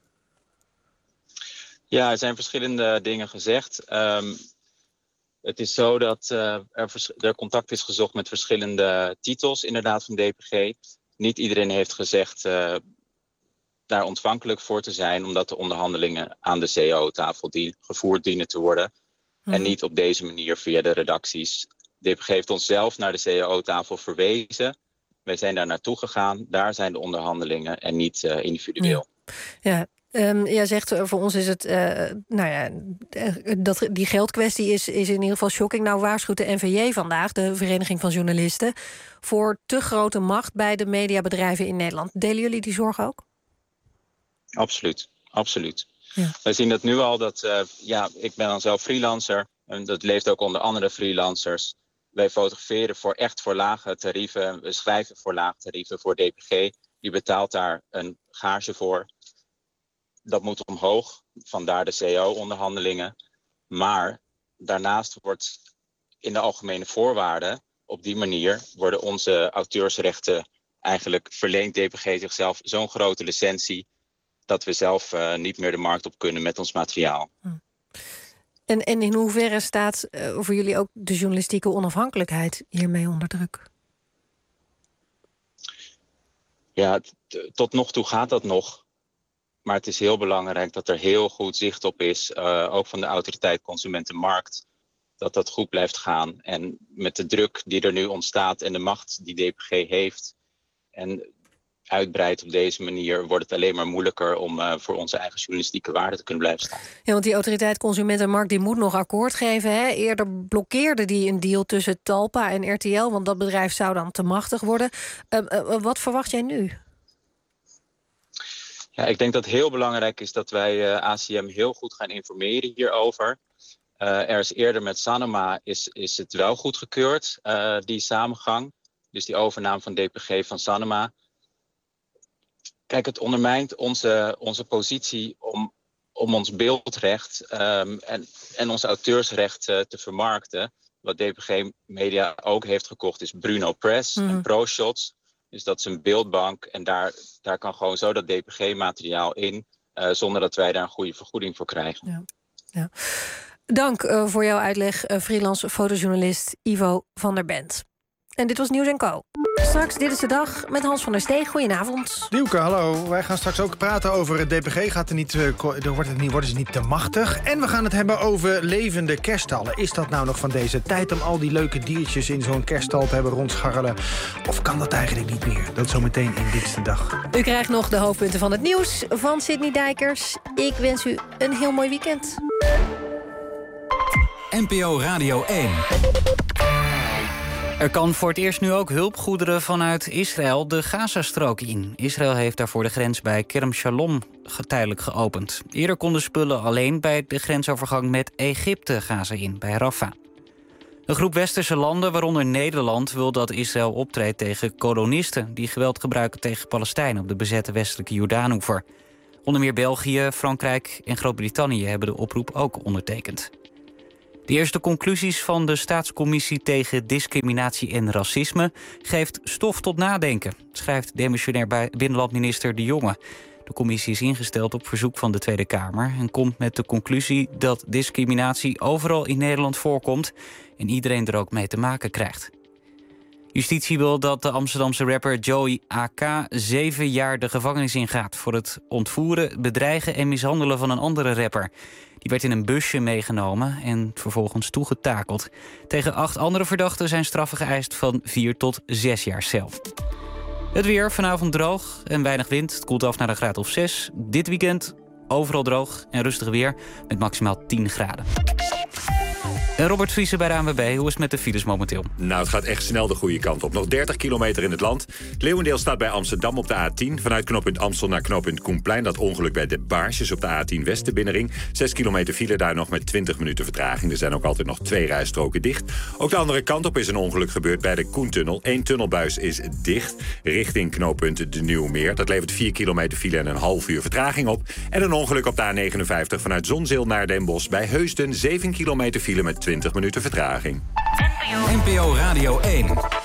Ja, er zijn verschillende dingen gezegd. Um, het is zo dat uh, er, vers- er contact is gezocht met verschillende titels inderdaad van D P G. Niet iedereen heeft gezegd uh, daar ontvankelijk voor te zijn, omdat de onderhandelingen aan de C A O-tafel die gevoerd dienen te worden. Hmm. En niet op deze manier via de redacties. D P G heeft ons zelf naar de C A O-tafel verwezen. Wij zijn daar naartoe gegaan. Daar zijn de onderhandelingen en niet uh, individueel. Ja. ja. Um, jij zegt, voor ons is het, uh, nou ja, dat, die geldkwestie is, is in ieder geval shocking. Nou waarschuwt de N V J vandaag, de Vereniging van Journalisten, voor te grote macht bij de mediabedrijven in Nederland. Delen jullie die zorg ook? Absoluut, absoluut. Ja. We zien dat nu al, dat uh, ja, ik ben dan zelf freelancer. En dat leeft ook onder andere freelancers. Wij fotograferen voor echt voor lage tarieven. We schrijven voor lage tarieven voor D P G. Je betaalt daar een gage voor. Dat moet omhoog, vandaar de C A O-onderhandelingen. Maar daarnaast wordt in de algemene voorwaarden, op die manier worden onze auteursrechten eigenlijk verleent D P G zichzelf zo'n grote licentie dat we zelf uh, niet meer de markt op kunnen met ons materiaal. En, en in hoeverre staat uh, voor jullie ook de journalistieke onafhankelijkheid hiermee onder druk? Ja, t- tot nog toe gaat dat nog. Maar het is heel belangrijk dat er heel goed zicht op is, uh, ook van de autoriteit Consumentenmarkt, dat dat goed blijft gaan. En met de druk die er nu ontstaat en de macht die D P G heeft en uitbreidt op deze manier, wordt het alleen maar moeilijker om uh, voor onze eigen journalistieke waarde te kunnen blijven staan. Ja, want die autoriteit Consumentenmarkt die moet nog akkoord geven. Hè? Eerder blokkeerde die een deal tussen Talpa en R T L, want dat bedrijf zou dan te machtig worden. Uh, uh, wat verwacht jij nu? Ja, ik denk dat het heel belangrijk is dat wij uh, A C M heel goed gaan informeren hierover. Uh, er is eerder met Sanoma is, is het wel goedgekeurd, uh, die samengang. Dus die overname van D P G van Sanoma. Kijk, het ondermijnt onze, onze positie om, om ons beeldrecht um, en, en ons auteursrecht uh, te vermarkten. Wat D P G Media ook heeft gekocht is Bruno Press mm. en ProShots. Dus dat is een beeldbank en daar, daar kan gewoon zo dat D P G-materiaal in, uh, zonder dat wij daar een goede vergoeding voor krijgen. Ja. Ja. Dank uh, voor jouw uitleg, uh, freelance fotojournalist Ivo van der Bent. En dit was Nieuws en Co. Straks Dit is de Dag met Hans van der Steeg. Goedenavond. Nieuwke, hallo. Wij gaan straks ook praten over het D P G. Gaat er niet, uh, wordt het niet, worden ze niet te machtig. En we gaan het hebben over levende kerststallen. Is dat nou nog van deze tijd om al die leuke diertjes in zo'n kerststal te hebben rondscharrelen? Of kan dat eigenlijk niet meer? Dat zometeen in Dit is de Dag. U krijgt nog de hoofdpunten van het nieuws van Sidney Dijkers. Ik wens u een heel mooi weekend. N P O Radio één. Er kan voor het eerst nu ook hulpgoederen vanuit Israël de Gazastrook in. Israël heeft daarvoor de grens bij Kerem Shalom tijdelijk geopend. Eerder konden spullen alleen bij de grensovergang met Egypte Gaza in, bij Rafah. Een groep westerse landen, waaronder Nederland, wil dat Israël optreedt tegen kolonisten die geweld gebruiken tegen Palestijnen op de bezette westelijke Jordaanoever. Onder meer België, Frankrijk en Groot-Brittannië hebben de oproep ook ondertekend. De eerste conclusies van de Staatscommissie tegen discriminatie en racisme geeft stof tot nadenken, schrijft demissionair binnenlandminister De Jonge. De commissie is ingesteld op verzoek van de Tweede Kamer en komt met de conclusie dat discriminatie overal in Nederland voorkomt en iedereen er ook mee te maken krijgt. Justitie wil dat de Amsterdamse rapper Joey A K zeven jaar de gevangenis ingaat voor het ontvoeren, bedreigen en mishandelen van een andere rapper. Die werd in een busje meegenomen en vervolgens toegetakeld. Tegen acht andere verdachten zijn straffen geëist van vier tot zes jaar cel. Het weer, vanavond droog en weinig wind. Het koelt af naar een graad of zes. Dit weekend overal droog en rustig weer met maximaal tien graden. En Robert Vriesen bij de A N W B. Hoe is het met de files momenteel? Nou, het gaat echt snel de goede kant op. Nog dertig kilometer in het land. Leeuwendeel staat bij Amsterdam op de A tien. Vanuit knooppunt Amstel naar knooppunt Koenplein. Dat ongeluk bij de Baarsjes op de A tien West, de binnenring. Zes kilometer file daar nog met twintig minuten vertraging. Er zijn ook altijd nog twee rijstroken dicht. Ook de andere kant op is een ongeluk gebeurd bij de Koentunnel. Eén tunnelbuis is dicht richting knooppunt De Nieuwmeer. Dat levert vier kilometer file en een half uur vertraging op. En een ongeluk op de A negenenvijftig vanuit Zonzeel naar Den Bosch. Bij Heusden zeven kilometer file met twintig minuten vertraging. N P O Radio één.